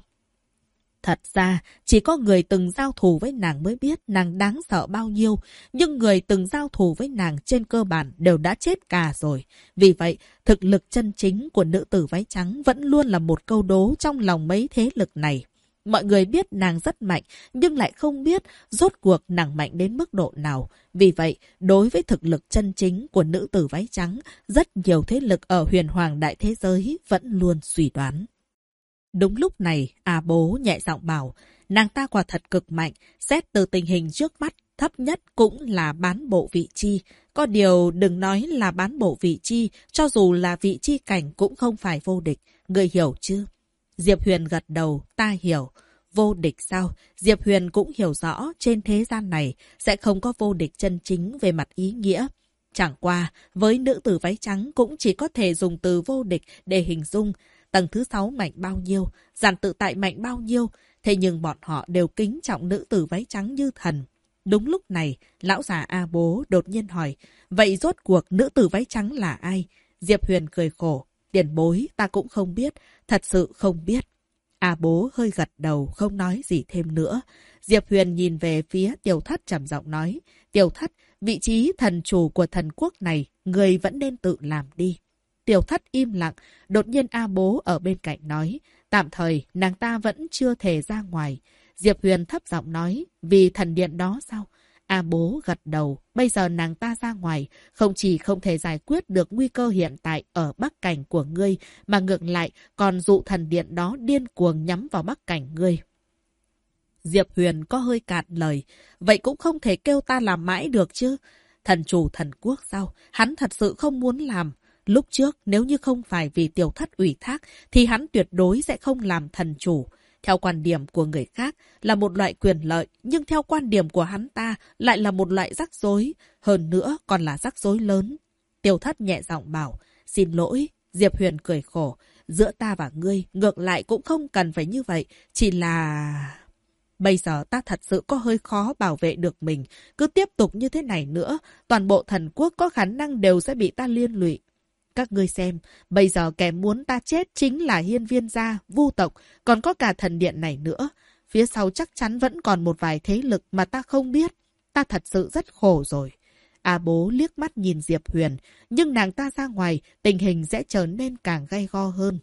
Thật ra, chỉ có người từng giao thủ với nàng mới biết nàng đáng sợ bao nhiêu, nhưng người từng giao thủ với nàng trên cơ bản đều đã chết cả rồi. Vì vậy, thực lực chân chính của nữ tử váy trắng vẫn luôn là một câu đố trong lòng mấy thế lực này. Mọi người biết nàng rất mạnh, nhưng lại không biết rốt cuộc nàng mạnh đến mức độ nào. Vì vậy, đối với thực lực chân chính của nữ tử váy trắng, rất nhiều thế lực ở huyền hoàng đại thế giới vẫn luôn suy đoán. Đúng lúc này, A Bố nhẹ giọng bảo, nàng ta quả thật cực mạnh, xét từ tình hình trước mắt, thấp nhất cũng là bán bộ vị chi. Có điều đừng nói là bán bộ vị chi, cho dù là vị chi cảnh cũng không phải vô địch, người hiểu chứ? Diệp Huyền gật đầu, ta hiểu. Vô địch sao? Diệp Huyền cũng hiểu rõ trên thế gian này sẽ không có vô địch chân chính về mặt ý nghĩa. Chẳng qua, với nữ tử váy trắng cũng chỉ có thể dùng từ vô địch để hình dung. Tầng thứ 6 mạnh bao nhiêu, giản tự tại mạnh bao nhiêu, thế nhưng bọn họ đều kính trọng nữ tử váy trắng như thần. Đúng lúc này, lão già A Bố đột nhiên hỏi, vậy rốt cuộc nữ tử váy trắng là ai? Diệp Huyền cười khổ, tiền bối ta cũng không biết, thật sự không biết. A Bố hơi gật đầu, không nói gì thêm nữa. Diệp Huyền nhìn về phía Tiểu Thất trầm giọng nói, Tiểu Thất, vị trí thần chủ của thần quốc này, người vẫn nên tự làm đi. Tiểu Thất im lặng, đột nhiên A Bố ở bên cạnh nói, tạm thời nàng ta vẫn chưa thể ra ngoài. Diệp Huyền thấp giọng nói, vì thần điện đó sao? A Bố gật đầu, bây giờ nàng ta ra ngoài, không chỉ không thể giải quyết được nguy cơ hiện tại ở Bắc Cảnh của ngươi, mà ngược lại còn dụ thần điện đó điên cuồng nhắm vào Bắc Cảnh ngươi. Diệp Huyền có hơi cạn lời, vậy cũng không thể kêu ta làm mãi được chứ. Thần chủ thần quốc sao? Hắn thật sự không muốn làm. Lúc trước, nếu như không phải vì Tiểu Thất ủy thác, thì hắn tuyệt đối sẽ không làm thần chủ. Theo quan điểm của người khác là một loại quyền lợi, nhưng theo quan điểm của hắn ta lại là một loại rắc rối. Hơn nữa còn là rắc rối lớn. Tiểu Thất nhẹ giọng bảo, xin lỗi. Diệp Huyền cười khổ, giữa ta và ngươi ngược lại cũng không cần phải như vậy, chỉ là... Bây giờ ta thật sự có hơi khó bảo vệ được mình. Cứ tiếp tục như thế này nữa, toàn bộ thần quốc có khả năng đều sẽ bị ta liên lụy. Các ngươi xem, bây giờ kẻ muốn ta chết chính là Hiên Viên gia, Vu tộc, còn có cả thần điện này nữa. Phía sau chắc chắn vẫn còn một vài thế lực mà ta không biết. Ta thật sự rất khổ rồi. A Bố liếc mắt nhìn Diệp Huyền, nhưng nàng ta ra ngoài, tình hình sẽ trở nên càng gay go hơn.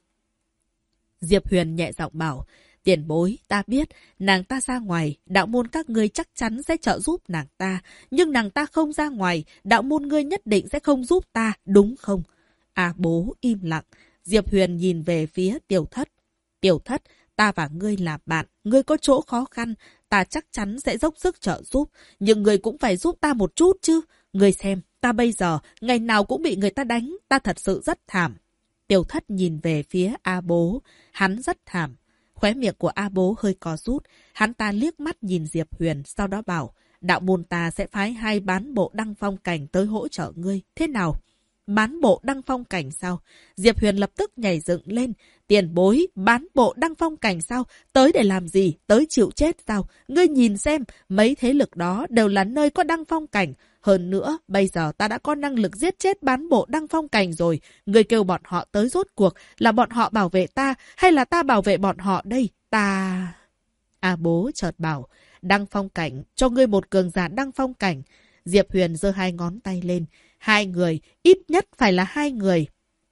Diệp Huyền nhẹ giọng bảo, tiền bối, ta biết, nàng ta ra ngoài, đạo môn các ngươi chắc chắn sẽ trợ giúp nàng ta. Nhưng nàng ta không ra ngoài, đạo môn ngươi nhất định sẽ không giúp ta, đúng không? A Bố im lặng. Diệp Huyền nhìn về phía Tiểu Thất. Tiểu Thất, ta và ngươi là bạn, ngươi có chỗ khó khăn, ta chắc chắn sẽ dốc sức trợ giúp. Nhưng ngươi cũng phải giúp ta một chút chứ. Ngươi xem, ta bây giờ, ngày nào cũng bị người ta đánh, ta thật sự rất thảm. Tiểu Thất nhìn về phía A Bố, hắn rất thảm. Khóe miệng của A Bố hơi co rút, hắn ta liếc mắt nhìn Diệp Huyền, sau đó bảo, đạo môn ta sẽ phái 2 bán bộ đăng phong cảnh tới hỗ trợ ngươi, thế nào? Bán bộ đăng phong cảnh sao? Diệp Huyền lập tức nhảy dựng lên, tiền bối, bán bộ đăng phong cảnh sao? Tới để làm gì? Tới chịu chết sao? Ngươi nhìn xem, mấy thế lực đó đều là nơi có đăng phong cảnh. Hơn nữa, bây giờ ta đã có năng lực giết chết bán bộ đăng phong cảnh rồi. Ngươi kêu bọn họ tới rốt cuộc, là bọn họ bảo vệ ta, hay là ta bảo vệ bọn họ đây? Ta... A Bố chợt bảo, đăng phong cảnh, cho ngươi một cường giả đăng phong cảnh. Diệp Huyền giơ 2 ngón tay lên. 2 người, ít nhất phải là 2 người.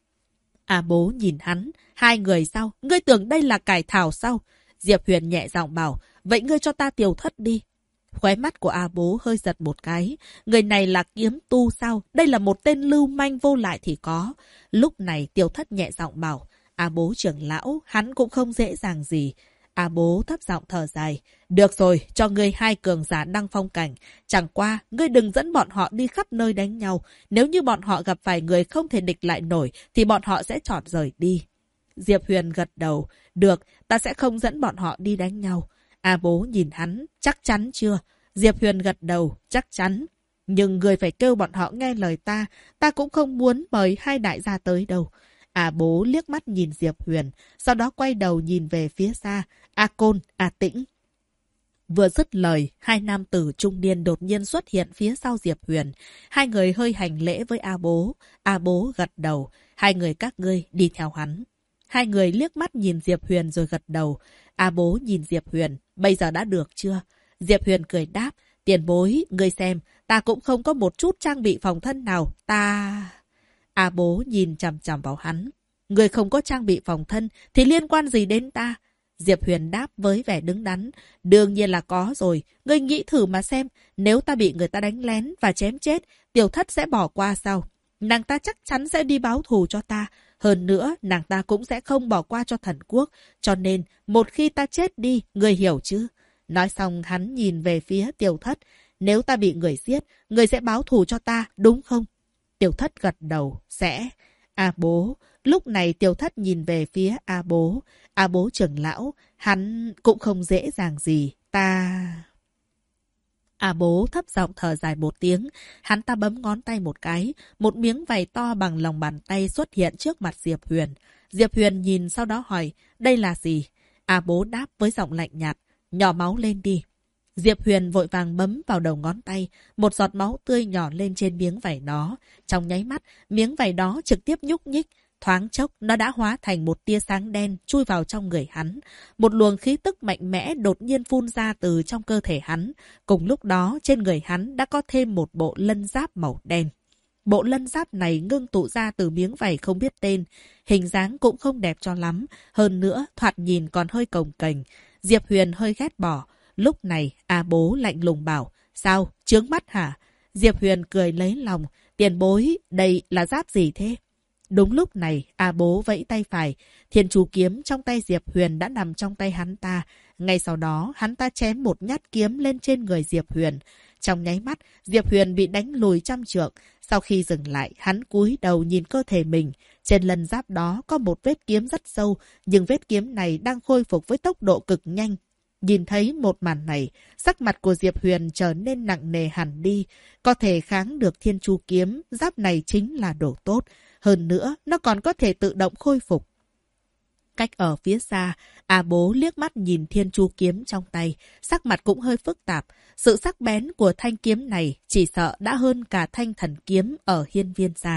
A Bố nhìn hắn, 2 người sao? Ngươi tưởng đây là cải thảo sao? Diệp Huyền nhẹ giọng bảo, vậy ngươi cho ta Tiểu Thất đi. Khóe mắt của A Bố hơi giật một cái. Người này là kiếm tu sao? Đây là một tên lưu manh vô lại thì có. Lúc này Tiểu Thất nhẹ giọng bảo, A Bố trưởng lão, hắn cũng không dễ dàng gì. A Bố thấp giọng thở dài. Được rồi, cho ngươi 2 cường giả đăng phong cảnh. Chẳng qua, ngươi đừng dẫn bọn họ đi khắp nơi đánh nhau. Nếu như bọn họ gặp phải người không thể địch lại nổi, thì bọn họ sẽ chọn rời đi. Diệp Huyền gật đầu. Được, ta sẽ không dẫn bọn họ đi đánh nhau. A Bố nhìn hắn, chắc chắn chưa? Diệp Huyền gật đầu, chắc chắn. Nhưng ngươi phải kêu bọn họ nghe lời ta cũng không muốn mời 2 đại gia tới đâu. A Bố liếc mắt nhìn Diệp Huyền, sau đó quay đầu nhìn về phía xa. A Côn, A Tĩnh. Vừa dứt lời, 2 nam tử trung niên đột nhiên xuất hiện phía sau Diệp Huyền. 2 người hơi hành lễ với A Bố. A Bố gật đầu. 2 người các ngươi đi theo hắn. 2 người liếc mắt nhìn Diệp Huyền rồi gật đầu. A Bố nhìn Diệp Huyền. Bây giờ đã được chưa? Diệp Huyền cười đáp. Tiền bối, ngươi xem, ta cũng không có một chút trang bị phòng thân nào. A Bố nhìn chằm chằm vào hắn. Ngươi không có trang bị phòng thân thì liên quan gì đến ta? Diệp Huyền đáp với vẻ đứng đắn. Đương nhiên là có rồi. Ngươi nghĩ thử mà xem. Nếu ta bị người ta đánh lén và chém chết, Tiểu Thất sẽ bỏ qua sao? Nàng ta chắc chắn sẽ đi báo thù cho ta. Hơn nữa, nàng ta cũng sẽ không bỏ qua cho thần quốc. Cho nên, một khi ta chết đi, ngươi hiểu chứ? Nói xong hắn nhìn về phía Tiểu Thất. Nếu ta bị người giết, ngươi sẽ báo thù cho ta, đúng không? Tiểu Thất gật đầu. Sẽ. A Bố. Lúc này Tiểu Thất nhìn về phía A Bố. A Bố trưởng lão, hắn cũng không dễ dàng gì. A Bố thấp giọng thở dài một tiếng. Hắn ta bấm ngón tay một cái. Một miếng vảy to bằng lòng bàn tay xuất hiện trước mặt Diệp Huyền. Diệp Huyền nhìn sau đó hỏi, đây là gì? A Bố đáp với giọng lạnh nhạt, nhỏ máu lên đi. Diệp Huyền vội vàng bấm vào đầu ngón tay, một giọt máu tươi nhỏ lên trên miếng vảy đó. Trong nháy mắt, miếng vảy đó trực tiếp nhúc nhích. Thoáng chốc, nó đã hóa thành một tia sáng đen chui vào trong người hắn. Một luồng khí tức mạnh mẽ đột nhiên phun ra từ trong cơ thể hắn. Cùng lúc đó, trên người hắn đã có thêm một bộ lân giáp màu đen. Bộ lân giáp này ngưng tụ ra từ miếng vảy không biết tên. Hình dáng cũng không đẹp cho lắm. Hơn nữa, thoạt nhìn còn hơi cồng kềnh. Diệp Huyền hơi ghét bỏ. Lúc này, A Bố lạnh lùng bảo, sao, chướng mắt hả? Diệp Huyền cười lấy lòng, tiền bối, đây là giáp gì thế? Đúng lúc này, A Bố vẫy tay phải, thiên chú kiếm trong tay Diệp Huyền đã nằm trong tay hắn ta. Ngay sau đó, hắn ta chém một nhát kiếm lên trên người Diệp Huyền. Trong nháy mắt, Diệp Huyền bị đánh lùi 100 trượng. Sau khi dừng lại, hắn cúi đầu nhìn cơ thể mình. Trên lân giáp đó có một vết kiếm rất sâu, nhưng vết kiếm này đang khôi phục với tốc độ cực nhanh. Nhìn thấy một màn này, sắc mặt của Diệp Huyền trở nên nặng nề hẳn đi. Có thể kháng được thiên chu kiếm, giáp này chính là đồ tốt. Hơn nữa, nó còn có thể tự động khôi phục. Cách ở phía xa, A Bố liếc mắt nhìn thiên chu kiếm trong tay, sắc mặt cũng hơi phức tạp. Sự sắc bén của thanh kiếm này chỉ sợ đã hơn cả thanh thần kiếm ở Hiên Viên gia.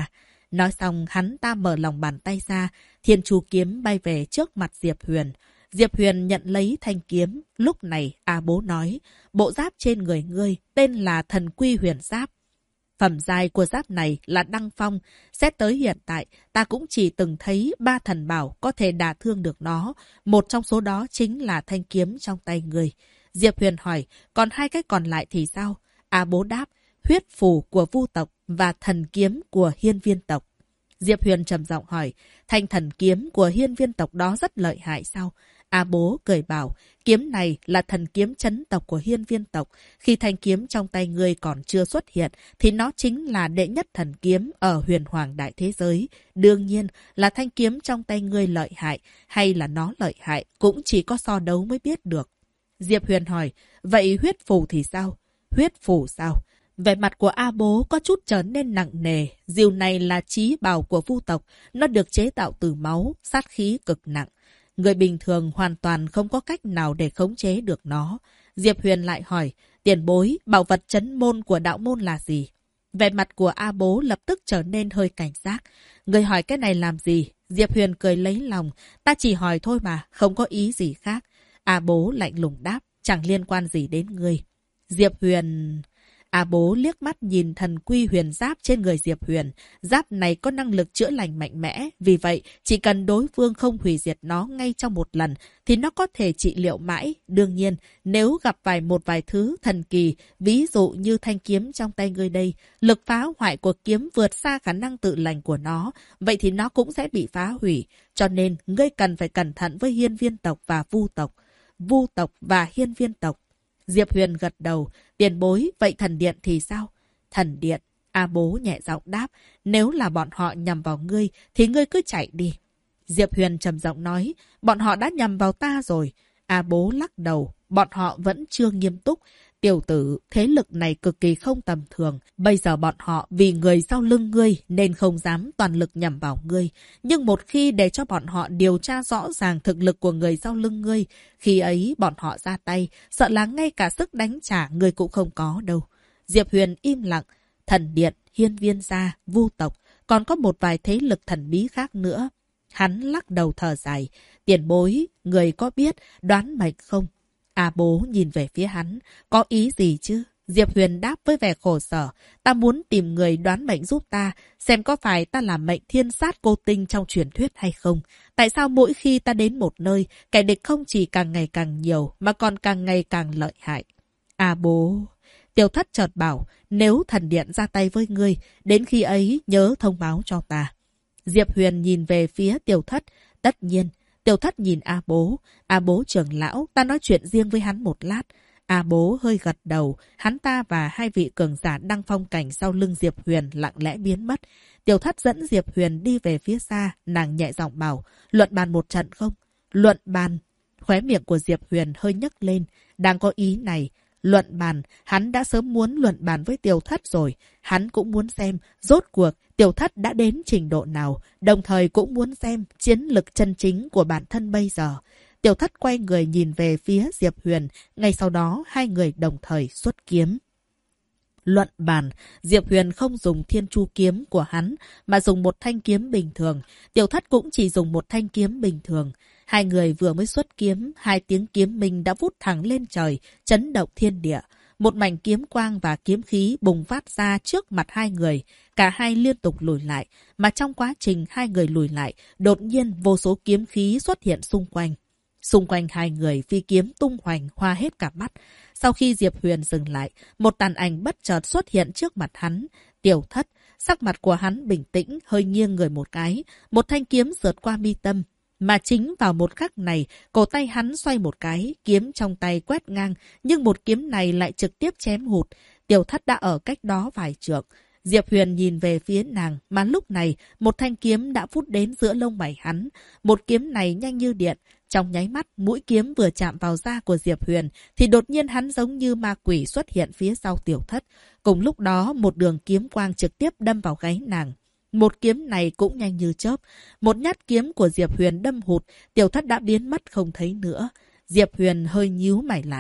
Nói xong hắn ta mở lòng bàn tay ra, thiên chu kiếm bay về trước mặt Diệp Huyền. Diệp Huyền nhận lấy thanh kiếm. Lúc này A Bố nói, bộ giáp trên người ngươi tên là Thần Quy Huyền Giáp. Phẩm giai của giáp này là Đăng Phong. Xét tới hiện tại, ta cũng chỉ từng thấy 3 thần bảo có thể đả thương được nó. Một trong số đó chính là thanh kiếm trong tay ngươi. Diệp Huyền hỏi, còn 2 cái còn lại thì sao? A Bố đáp, huyết phù của Vu tộc và thần kiếm của Hiên Viên tộc. Diệp Huyền trầm giọng hỏi, thanh thần kiếm của Hiên Viên tộc đó rất lợi hại sao? A Bố cười bảo, kiếm này là thần kiếm chấn tộc của Hiên Viên tộc. Khi thanh kiếm trong tay ngươi còn chưa xuất hiện, thì nó chính là đệ nhất thần kiếm ở huyền hoàng đại thế giới. Đương nhiên là thanh kiếm trong tay ngươi lợi hại, hay là nó lợi hại, cũng chỉ có so đấu mới biết được. Diệp Huyền hỏi, vậy huyết phù thì sao? Huyết phù sao? Vẻ mặt của A Bố có chút trở nên nặng nề. Diều này là chí bảo của Vu tộc, nó được chế tạo từ máu, sát khí cực nặng. Người bình thường hoàn toàn không có cách nào để khống chế được nó. Diệp Huyền lại hỏi, tiền bối, bảo vật trấn môn của đạo môn là gì? Vẻ mặt của A Bố lập tức trở nên hơi cảnh giác. Người hỏi cái này làm gì? Diệp Huyền cười lấy lòng, ta chỉ hỏi thôi mà, không có ý gì khác. A Bố lạnh lùng đáp, chẳng liên quan gì đến ngươi. Diệp Huyền... A Bố liếc mắt nhìn thần quy huyền giáp trên người Diệp Huyền. Giáp này có năng lực chữa lành mạnh mẽ. Vì vậy, chỉ cần đối phương không hủy diệt nó ngay trong một lần, thì nó có thể trị liệu mãi. Đương nhiên, nếu gặp một vài thứ thần kỳ, ví dụ như thanh kiếm trong tay ngươi đây, lực phá hoại của kiếm vượt xa khả năng tự lành của nó, vậy thì nó cũng sẽ bị phá hủy. Cho nên, ngươi cần phải cẩn thận với Hiên Viên tộc và Vu tộc. Vu tộc và Hiên Viên tộc. Diệp Huyền gật đầu, tiền bối, vậy thần điện thì sao? Thần điện, A Bố nhẹ giọng đáp, nếu là bọn họ nhằm vào ngươi, thì ngươi cứ chạy đi. Diệp Huyền trầm giọng nói, bọn họ đã nhằm vào ta rồi. A Bố lắc đầu, bọn họ vẫn chưa nghiêm túc. Tiểu tử, thế lực này cực kỳ không tầm thường. Bây giờ bọn họ vì người sau lưng ngươi nên không dám toàn lực nhằm vào ngươi. Nhưng một khi để cho bọn họ điều tra rõ ràng thực lực của người sau lưng ngươi, khi ấy bọn họ ra tay, sợ là ngay cả sức đánh trả ngươi cũng không có đâu. Diệp Huyền im lặng. Thần điện, Hiên Viên gia, Vu tộc, còn có một vài thế lực thần bí khác nữa. Hắn lắc đầu thở dài. Tiền bối, người có biết, đoán mệnh không? A Bố nhìn về phía hắn, có ý gì chứ? Diệp Huyền đáp với vẻ khổ sở, ta muốn tìm người đoán mệnh giúp ta, xem có phải ta là mệnh thiên sát cô tinh trong truyền thuyết hay không. Tại sao mỗi khi ta đến một nơi, kẻ địch không chỉ càng ngày càng nhiều, mà còn càng ngày càng lợi hại? A Bố... Tiểu Thất chợt bảo, nếu thần điện ra tay với ngươi, đến khi ấy nhớ thông báo cho ta. Diệp Huyền nhìn về phía Tiểu Thất, tất nhiên. Tiểu Thất nhìn A Bố. A Bố trưởng lão, ta nói chuyện riêng với hắn một lát. A Bố hơi gật đầu. Hắn ta và 2 vị cường giả đăng phong cảnh sau lưng Diệp Huyền lặng lẽ biến mất. Tiểu Thất dẫn Diệp Huyền đi về phía xa. Nàng nhẹ giọng bảo, luận bàn một trận không? Luận bàn. Khóe miệng của Diệp Huyền hơi nhấc lên. Đang có ý này. Luận bàn, hắn đã sớm muốn luận bàn với Tiểu Thất rồi. Hắn cũng muốn xem rốt cuộc Tiểu Thất đã đến trình độ nào, đồng thời cũng muốn xem chiến lực chân chính của bản thân bây giờ. Tiểu Thất quay người nhìn về phía Diệp Huyền, ngay sau đó 2 người đồng thời xuất kiếm. Luận bàn, Diệp Huyền không dùng thiên chu kiếm của hắn, mà dùng một thanh kiếm bình thường. Tiểu Thất cũng chỉ dùng một thanh kiếm bình thường. 2 người vừa mới xuất kiếm, 2 tiếng kiếm minh đã vút thẳng lên trời, chấn động thiên địa. Một mảnh kiếm quang và kiếm khí bùng phát ra trước mặt 2 người. Cả hai liên tục lùi lại, mà trong quá trình 2 người lùi lại, đột nhiên vô số kiếm khí xuất hiện xung quanh. Xung quanh 2 người phi kiếm tung hoành hoa hết cả mắt. Sau khi Diệp Huyền dừng lại, một tàn ảnh bất chợt xuất hiện trước mặt hắn. Tiểu Thất, sắc mặt của hắn bình tĩnh, hơi nghiêng người một cái. Một thanh kiếm sượt qua mi tâm. Mà chính vào một khắc này, cổ tay hắn xoay một cái, kiếm trong tay quét ngang, nhưng một kiếm này lại trực tiếp chém hụt. Tiểu Thất đã ở cách đó vài trượng. Diệp Huyền nhìn về phía nàng, mà lúc này, một thanh kiếm đã vút đến giữa lông mày hắn. Một kiếm này nhanh như điện. Trong nháy mắt, mũi kiếm vừa chạm vào da của Diệp Huyền, thì đột nhiên hắn giống như ma quỷ xuất hiện phía sau Tiểu Thất. Cùng lúc đó, một đường kiếm quang trực tiếp đâm vào gáy nàng. Một kiếm này cũng nhanh như chớp. Một nhát kiếm của Diệp Huyền đâm hụt, Tiểu Thất đã biến mất không thấy nữa. Diệp Huyền hơi nhíu mày lại.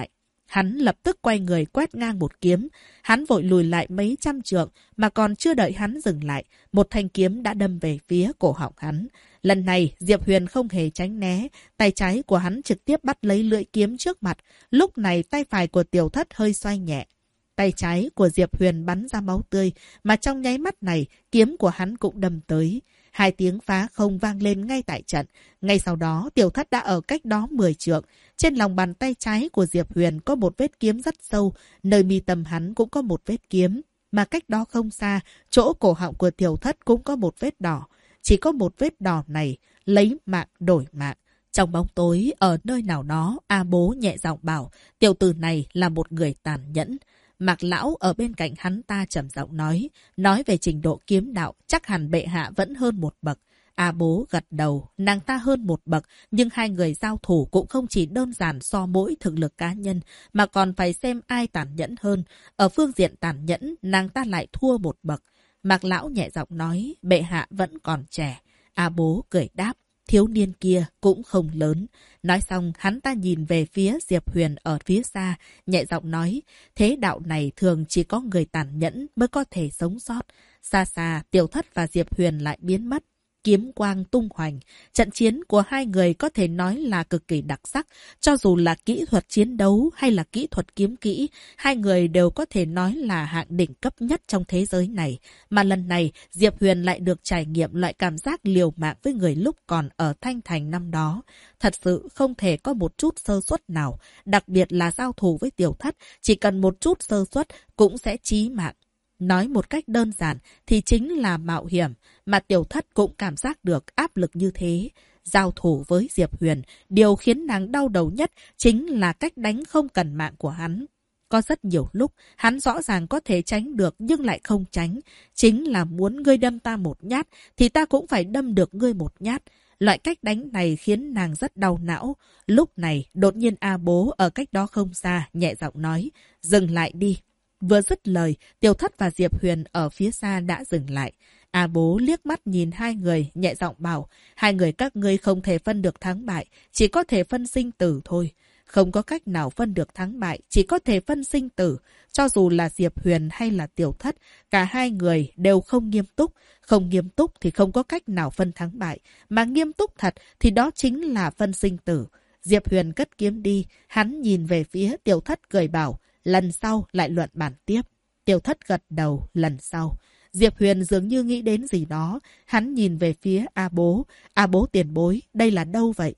Hắn lập tức quay người quét ngang một kiếm. Hắn vội lùi lại mấy trăm trượng, mà còn chưa đợi hắn dừng lại, một thanh kiếm đã đâm về phía cổ họng hắn. Lần này, Diệp Huyền không hề tránh né, tay trái của hắn trực tiếp bắt lấy lưỡi kiếm trước mặt. Lúc này tay phải của Tiểu Thất hơi xoay nhẹ. Tay trái của Diệp Huyền bắn ra máu tươi, mà trong nháy mắt này, kiếm của hắn cũng đâm tới. Hai tiếng phá không vang lên ngay tại trận. Ngay sau đó, Tiểu Thất đã ở cách đó 10 trượng. Trên lòng bàn tay trái của Diệp Huyền có một vết kiếm rất sâu, nơi mi tâm hắn cũng có một vết kiếm. Mà cách đó không xa, chỗ cổ họng của Tiểu Thất cũng có một vết đỏ. Chỉ có một vết đỏ này, lấy mạng đổi mạng. Trong bóng tối, ở nơi nào đó, A Bố nhẹ giọng bảo, tiểu tử này là một người tàn nhẫn. Mạc Lão ở bên cạnh hắn ta trầm giọng nói về trình độ kiếm đạo, chắc hẳn bệ hạ vẫn hơn một bậc. A Bố gật đầu, nàng ta hơn một bậc, nhưng hai người giao thủ cũng không chỉ đơn giản so mỗi thực lực cá nhân, mà còn phải xem ai tàn nhẫn hơn. Ở phương diện tàn nhẫn, nàng ta lại thua một bậc. Mạc Lão nhẹ giọng nói, bệ hạ vẫn còn trẻ. A Bố cười đáp, thiếu niên kia cũng không lớn. Nói xong, hắn ta nhìn về phía Diệp Huyền ở phía xa, nhẹ giọng nói, thế đạo này thường chỉ có người tàn nhẫn mới có thể sống sót. Xa xa, Tiểu Thất và Diệp Huyền lại biến mất. Kiếm quang tung hoành, trận chiến của hai người có thể nói là cực kỳ đặc sắc. Cho dù là kỹ thuật chiến đấu hay là kỹ thuật kiếm kỹ, hai người đều có thể nói là hạng đỉnh cấp nhất trong thế giới này. Mà lần này, Diệp Huyền lại được trải nghiệm loại cảm giác liều mạng với người lúc còn ở Thanh Thành năm đó. Thật sự không thể có một chút sơ suất nào, đặc biệt là giao thủ với Tiểu Thất, chỉ cần một chút sơ suất cũng sẽ chí mạng. Nói một cách đơn giản thì chính là mạo hiểm, mà Tiểu Thất cũng cảm giác được áp lực như thế. Giao thủ với Diệp Huyền, điều khiến nàng đau đầu nhất chính là cách đánh không cần mạng của hắn. Có rất nhiều lúc, hắn rõ ràng có thể tránh được nhưng lại không tránh. Chính là muốn ngươi đâm ta một nhát, thì ta cũng phải đâm được ngươi một nhát. Loại cách đánh này khiến nàng rất đau não. Lúc này, đột nhiên A Bố ở cách đó không xa, nhẹ giọng nói, dừng lại đi. Vừa dứt lời, Tiểu Thất và Diệp Huyền ở phía xa đã dừng lại. A Bố liếc mắt nhìn hai người, nhẹ giọng bảo, hai người các ngươi không thể phân được thắng bại, chỉ có thể phân sinh tử thôi. Không có cách nào phân được thắng bại, chỉ có thể phân sinh tử. Cho dù là Diệp Huyền hay là Tiểu Thất, cả hai người đều không nghiêm túc. Không nghiêm túc thì không có cách nào phân thắng bại, mà nghiêm túc thật thì đó chính là phân sinh tử. Diệp Huyền cất kiếm đi, hắn nhìn về phía Tiểu Thất cười bảo, lần sau lại luận bàn tiếp. Tiểu Thất gật đầu, lần sau. Diệp Huyền dường như nghĩ đến gì đó. Hắn nhìn về phía A Bố. A Bố tiền bối, đây là đâu vậy?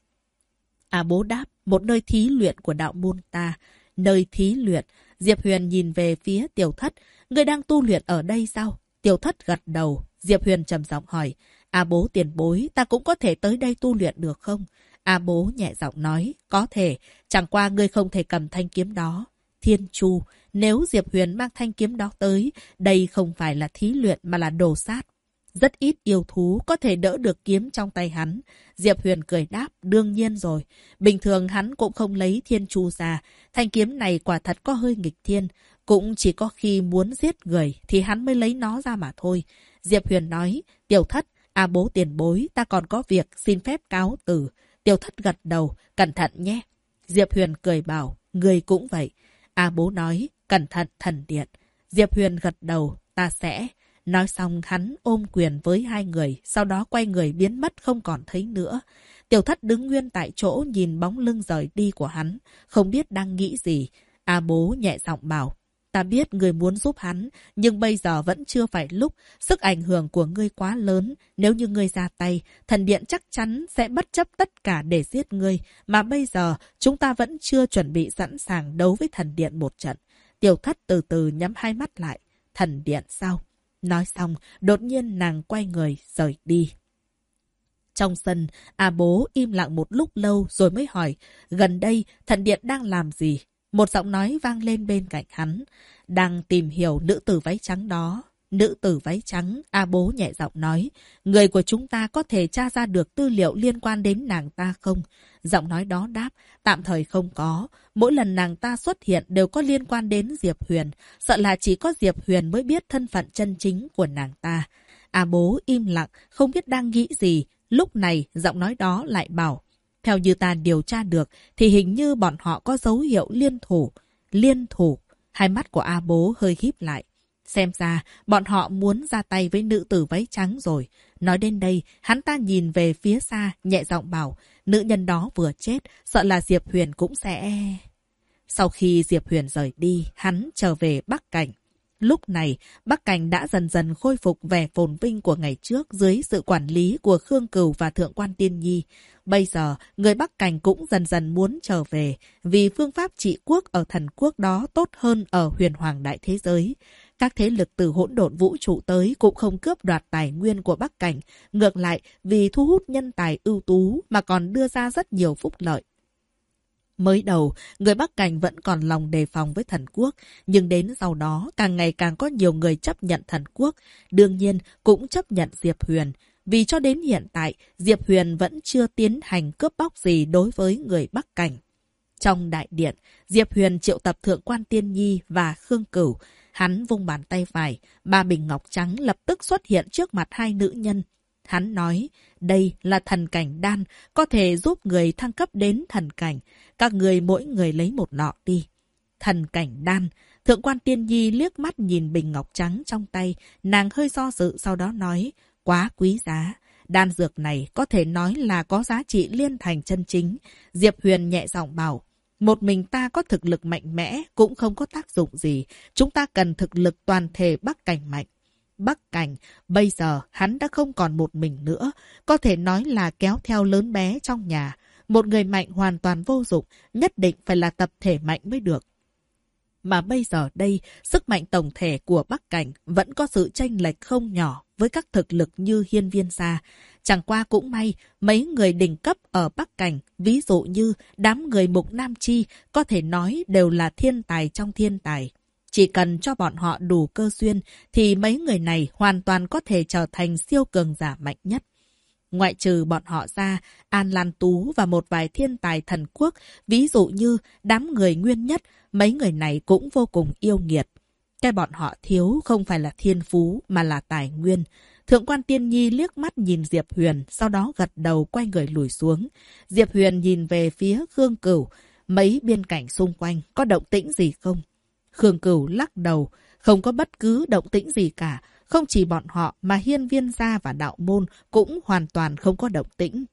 A Bố đáp, một nơi thí luyện của đạo môn ta. Nơi thí luyện. Diệp Huyền nhìn về phía Tiểu Thất. Người đang tu luyện ở đây sao? Tiểu Thất gật đầu. Diệp Huyền trầm giọng hỏi. A Bố tiền bối, ta cũng có thể tới đây tu luyện được không? A Bố nhẹ giọng nói, có thể. Chẳng qua ngươi không thể cầm thanh kiếm đó. Thiên Chu, nếu Diệp Huyền mang thanh kiếm đó tới, đây không phải là thí luyện mà là đồ sát. Rất ít yêu thú có thể đỡ được kiếm trong tay hắn. Diệp Huyền cười đáp, đương nhiên rồi. Bình thường hắn cũng không lấy Thiên Chu ra. Thanh kiếm này quả thật có hơi nghịch thiên. Cũng chỉ có khi muốn giết người thì hắn mới lấy nó ra mà thôi. Diệp Huyền nói, Tiểu Thất, A Bố tiền bối, ta còn có việc, xin phép cáo từ. Tiểu Thất gật đầu, cẩn thận nhé. Diệp Huyền cười bảo, người cũng vậy. A Bố nói, cẩn thận thần điện. Diệp Huyền gật đầu, ta sẽ. Nói xong hắn ôm quyền với hai người, sau đó quay người biến mất không còn thấy nữa. Tiểu Thất đứng nguyên tại chỗ nhìn bóng lưng rời đi của hắn, không biết đang nghĩ gì. A Bố nhẹ giọng bảo, ta biết người muốn giúp hắn, nhưng bây giờ vẫn chưa phải lúc. Sức ảnh hưởng của ngươi quá lớn. Nếu như ngươi ra tay, thần điện chắc chắn sẽ bất chấp tất cả để giết ngươi. Mà bây giờ, chúng ta vẫn chưa chuẩn bị sẵn sàng đấu với thần điện một trận. Tiểu Thất từ từ nhắm hai mắt lại. Thần điện sao? Nói xong, đột nhiên nàng quay người, rời đi. Trong sân, A Bố im lặng một lúc lâu rồi mới hỏi, gần đây thần điện đang làm gì? Một giọng nói vang lên bên cạnh hắn. Đang tìm hiểu nữ tử váy trắng đó. Nữ tử váy trắng, A Bố nhẹ giọng nói. Người của chúng ta có thể tra ra được tư liệu liên quan đến nàng ta không? Giọng nói đó đáp, tạm thời không có. Mỗi lần nàng ta xuất hiện đều có liên quan đến Diệp Huyền. Sợ là chỉ có Diệp Huyền mới biết thân phận chân chính của nàng ta. A Bố im lặng, không biết đang nghĩ gì. Lúc này, giọng nói đó lại bảo. Theo như ta điều tra được, thì hình như bọn họ có dấu hiệu liên thủ. liên thủ. Hai mắt của A Bố hơi híp lại. Xem ra, bọn họ muốn ra tay với nữ tử váy trắng rồi. Nói đến đây, hắn ta nhìn về phía xa, nhẹ giọng bảo, nữ nhân đó vừa chết, sợ là Diệp Huyền cũng sẽ... Sau khi Diệp Huyền rời đi, hắn trở về Bắc Cảnh. Lúc này, Bắc Cảnh đã dần dần khôi phục vẻ phồn vinh của ngày trước dưới sự quản lý của Khương Cửu và Thượng quan Tiên Nhi. Bây giờ, người Bắc Cảnh cũng dần dần muốn trở về, vì phương pháp trị quốc ở thần quốc đó tốt hơn ở huyền hoàng đại thế giới. Các thế lực từ hỗn độn vũ trụ tới cũng không cướp đoạt tài nguyên của Bắc Cảnh, ngược lại vì thu hút nhân tài ưu tú mà còn đưa ra rất nhiều phúc lợi. Mới đầu, người Bắc Cảnh vẫn còn lòng đề phòng với thần quốc, nhưng đến sau đó càng ngày càng có nhiều người chấp nhận thần quốc, đương nhiên cũng chấp nhận Diệp Huyền. Vì cho đến hiện tại, Diệp Huyền vẫn chưa tiến hành cướp bóc gì đối với người Bắc Cảnh. Trong đại điện, Diệp Huyền triệu tập Thượng quan Tiên Nhi và Khương Cửu. Hắn vung bàn tay phải, 3 bình ngọc trắng lập tức xuất hiện trước mặt hai nữ nhân. Hắn nói, đây là thần cảnh đan, có thể giúp người thăng cấp đến thần cảnh. Các người mỗi người lấy một nọ đi. Thần cảnh đan. Thượng quan Tiên Nhi liếc mắt nhìn bình ngọc trắng trong tay. Nàng hơi do dự sau đó nói, quá quý giá. Đan dược này có thể nói là có giá trị liên thành chân chính. Diệp Huyền nhẹ giọng bảo, một mình ta có thực lực mạnh mẽ cũng không có tác dụng gì. Chúng ta cần thực lực toàn thể Bắc Cảnh mạnh. Bắc Cảnh, bây giờ hắn đã không còn một mình nữa. Có thể nói là kéo theo lớn bé trong nhà. Một người mạnh hoàn toàn vô dụng, nhất định phải là tập thể mạnh mới được. Mà bây giờ đây, sức mạnh tổng thể của Bắc Cảnh vẫn có sự chênh lệch không nhỏ với các thực lực như Hiên Viên gia. Chẳng qua cũng may, mấy người đỉnh cấp ở Bắc Cảnh, ví dụ như đám người Mục Nam Chi, có thể nói đều là thiên tài trong thiên tài. Chỉ cần cho bọn họ đủ cơ duyên, thì mấy người này hoàn toàn có thể trở thành siêu cường giả mạnh nhất. Ngoại trừ bọn họ ra, An Lan Tú và một vài thiên tài thần quốc, ví dụ như đám người Nguyên Nhất, mấy người này cũng vô cùng yêu nghiệt. Cái bọn họ thiếu không phải là thiên phú mà là tài nguyên. Thượng quan Tiên Nhi liếc mắt nhìn Diệp Huyền, sau đó gật đầu quay người lùi xuống. Diệp Huyền nhìn về phía Khương Cửu, mấy biên cảnh xung quanh có động tĩnh gì không? Khương Cửu lắc đầu, không có bất cứ động tĩnh gì cả. Không chỉ bọn họ mà Hiên Viên gia và đạo môn cũng hoàn toàn không có động tĩnh.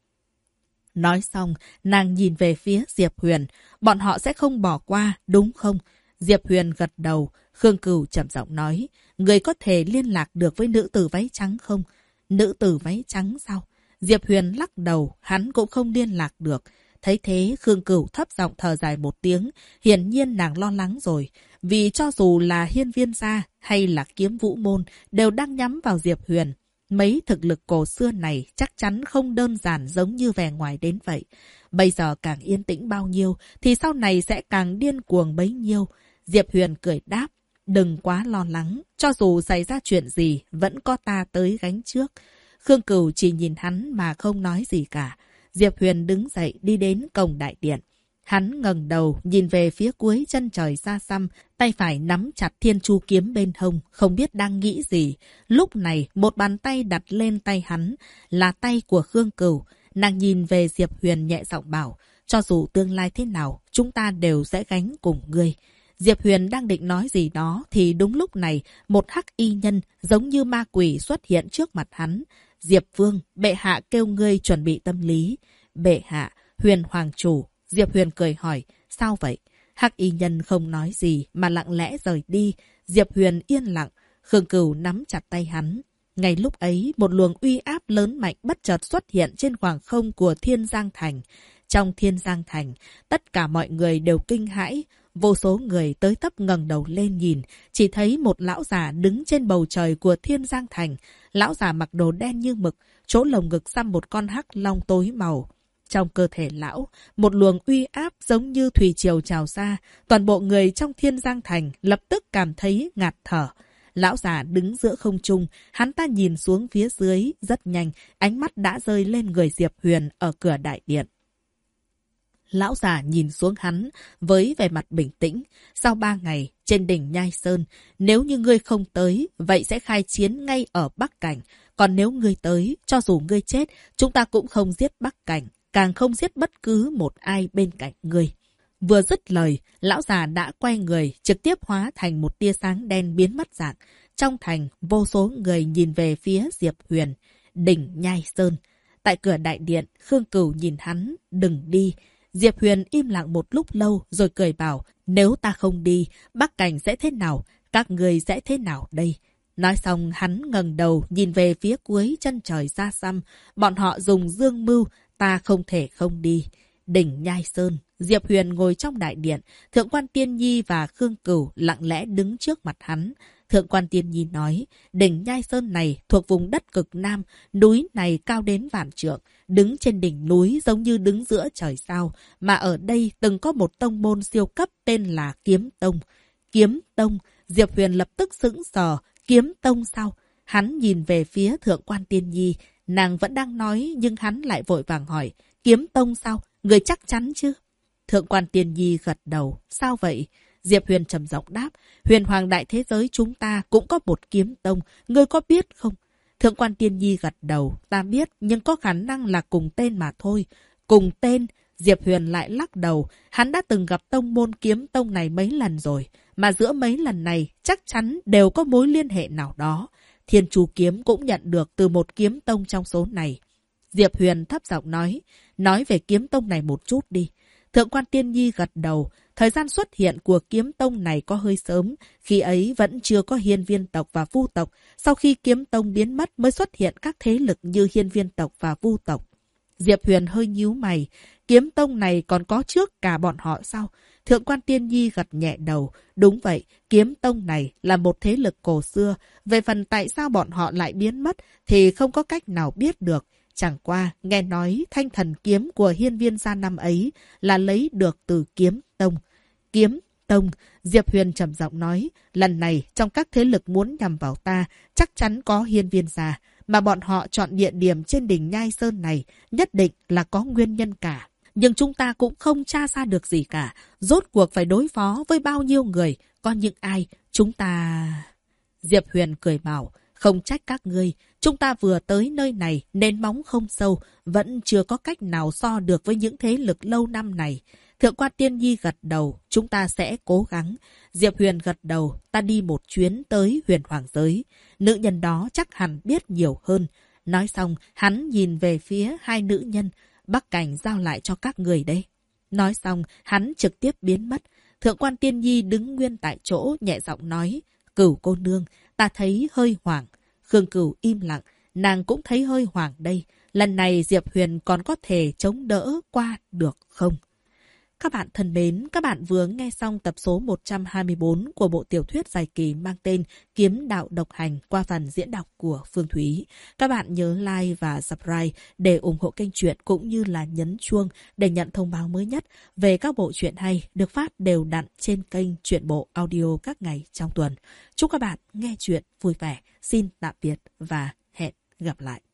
Nói xong, nàng nhìn về phía Diệp Huyền. Bọn họ sẽ không bỏ qua, đúng không? Diệp Huyền gật đầu. Khương Cửu trầm giọng nói, người có thể liên lạc được với nữ tử váy trắng không? Nữ tử váy trắng sao? Diệp Huyền lắc đầu, hắn cũng không liên lạc được. Thấy thế, Khương Cửu thấp giọng thở dài một tiếng. Hiển nhiên nàng lo lắng rồi. Vì cho dù là Hiên Viên gia hay là Kiếm Vũ môn đều đang nhắm vào Diệp Huyền. Mấy thực lực cổ xưa này chắc chắn không đơn giản giống như vẻ ngoài đến vậy. Bây giờ càng yên tĩnh bao nhiêu thì sau này sẽ càng điên cuồng bấy nhiêu. Diệp Huyền cười đáp, đừng quá lo lắng. Cho dù xảy ra chuyện gì vẫn có ta tới gánh trước. Khương Cửu chỉ nhìn hắn mà không nói gì cả. Diệp Huyền đứng dậy đi đến cổng đại điện. Hắn ngẩng đầu nhìn về phía cuối chân trời xa xăm, tay phải nắm chặt thiên chu kiếm bên hông, không biết đang nghĩ gì. Lúc này, một bàn tay đặt lên tay hắn, là tay của Khương Cửu. Nàng nhìn về Diệp Huyền nhẹ giọng bảo, cho dù tương lai thế nào, chúng ta đều sẽ gánh cùng ngươi. Diệp Huyền đang định nói gì đó, thì đúng lúc này, một hắc y nhân giống như ma quỷ xuất hiện trước mặt hắn. Diệp Vương, bệ hạ kêu ngươi chuẩn bị tâm lý. Bệ hạ, Huyền Hoàng chủ. Diệp Huyền cười hỏi, sao vậy? Hắc y nhân không nói gì mà lặng lẽ rời đi. Diệp Huyền yên lặng, Khương Cửu nắm chặt tay hắn. Ngay lúc ấy, một luồng uy áp lớn mạnh bất chợt xuất hiện trên khoảng không của Thiên Giang Thành. Trong Thiên Giang Thành, tất cả mọi người đều kinh hãi. Vô số người tới tấp ngẩng đầu lên nhìn, chỉ thấy một lão già đứng trên bầu trời của Thiên Giang Thành. Lão già mặc đồ đen như mực, chỗ lồng ngực xăm một con hắc long tối màu. Trong cơ thể lão, một luồng uy áp giống như thủy triều trào ra, toàn bộ người trong Thiên Giang Thành lập tức cảm thấy ngạt thở. Lão già đứng giữa không trung, hắn ta nhìn xuống phía dưới, rất nhanh, ánh mắt đã rơi lên người Diệp Huyền ở cửa đại điện. Lão già nhìn xuống hắn với vẻ mặt bình tĩnh. Sau 3 ngày, trên đỉnh Nhai Sơn, nếu như ngươi không tới, vậy sẽ khai chiến ngay ở Bắc Cảnh. Còn nếu ngươi tới, cho dù ngươi chết, chúng ta cũng không giết Bắc Cảnh, càng không giết bất cứ một ai bên cạnh ngươi. Vừa dứt lời, lão già đã quay người, trực tiếp hóa thành một tia sáng đen biến mất dạng. Trong thành, vô số người nhìn về phía Diệp Huyền, đỉnh Nhai Sơn. Tại cửa đại điện, Khương Cửu nhìn hắn, đừng đi. Diệp Huyền im lặng một lúc lâu rồi cười bảo, nếu ta không đi, Bắc Cảnh sẽ thế nào? Các người sẽ thế nào đây? Nói xong hắn ngẩng đầu nhìn về phía cuối chân trời xa xăm. Bọn họ dùng dương mưu, ta không thể không đi. Đỉnh Nhai Sơn, Diệp Huyền ngồi trong đại điện. Thượng quan Tiên Nhi và Khương Cửu lặng lẽ đứng trước mặt hắn. Thượng quan Tiên Nhi nói, đỉnh Nhai Sơn này thuộc vùng đất cực Nam, núi này cao đến vạn trượng. Đứng trên đỉnh núi giống như đứng giữa trời sao, mà ở đây từng có một tông môn siêu cấp tên là Kiếm Tông. Kiếm Tông, Diệp Huyền lập tức sững sờ, Kiếm Tông sao? Hắn nhìn về phía Thượng quan Tiên Nhi, nàng vẫn đang nói nhưng hắn lại vội vàng hỏi, Kiếm Tông sao? Người chắc chắn chứ? Thượng quan Tiên Nhi gật đầu, sao vậy? Diệp Huyền trầm giọng đáp, huyền hoàng đại thế giới chúng ta cũng có một kiếm tông, ngươi có biết không? Thượng quan Tiên Nhi gật đầu, ta biết, nhưng có khả năng là cùng tên mà thôi. Cùng tên? Diệp Huyền lại lắc đầu, hắn đã từng gặp tông môn kiếm tông này mấy lần rồi, mà giữa mấy lần này chắc chắn đều có mối liên hệ nào đó. Thiên Chu Kiếm cũng nhận được từ một kiếm tông trong số này. Diệp Huyền thấp giọng nói về kiếm tông này một chút đi. Thượng quan Tiên Nhi gật đầu, thời gian xuất hiện của kiếm tông này có hơi sớm, khi ấy vẫn chưa có hiên viên tộc và vu tộc, sau khi kiếm tông biến mất mới xuất hiện các thế lực như hiên viên tộc và vu tộc. Diệp Huyền hơi nhíu mày, kiếm tông này còn có trước cả bọn họ sao? Thượng quan Tiên Nhi gật nhẹ đầu, đúng vậy, kiếm tông này là một thế lực cổ xưa, về phần tại sao bọn họ lại biến mất thì không có cách nào biết được. Chẳng qua, nghe nói thanh thần kiếm của hiên viên gia năm ấy là lấy được từ kiếm tông. Kiếm tông, Diệp Huyền trầm giọng nói, lần này trong các thế lực muốn nhằm vào ta, chắc chắn có hiên viên gia, mà bọn họ chọn địa điểm trên đỉnh Nhai Sơn này, nhất định là có nguyên nhân cả. Nhưng chúng ta cũng không tra ra được gì cả, rốt cuộc phải đối phó với bao nhiêu người, có những ai, chúng ta... Diệp Huyền cười bảo, không trách các ngươi, chúng ta vừa tới nơi này nên móng không sâu, vẫn chưa có cách nào so được với những thế lực lâu năm này. Thượng quan Tiên Nhi gật đầu, chúng ta sẽ cố gắng. Diệp Huyền gật đầu, ta đi một chuyến tới huyền hoàng giới. Nữ nhân đó chắc hẳn biết nhiều hơn. Nói xong, hắn nhìn về phía hai nữ nhân, Bắc Cảnh giao lại cho các người đây. Nói xong, hắn trực tiếp biến mất. Thượng quan Tiên Nhi đứng nguyên tại chỗ, nhẹ giọng nói, Cửu cô nương, ta thấy hơi hoảng. Khương Cửu im lặng, nàng cũng thấy hơi hoảng đây. Lần này Diệp Huyền còn có thể chống đỡ qua được không? Các bạn thân mến, các bạn vừa nghe xong tập số 124 của bộ tiểu thuyết dài kỳ mang tên Kiếm Đạo Độc Hành qua phần diễn đọc của Phương Thúy. Các bạn nhớ like và subscribe để ủng hộ kênh truyện cũng như là nhấn chuông để nhận thông báo mới nhất về các bộ truyện hay được phát đều đặn trên kênh Truyện Bộ Audio các ngày trong tuần. Chúc các bạn nghe truyện vui vẻ. Xin tạm biệt và hẹn gặp lại.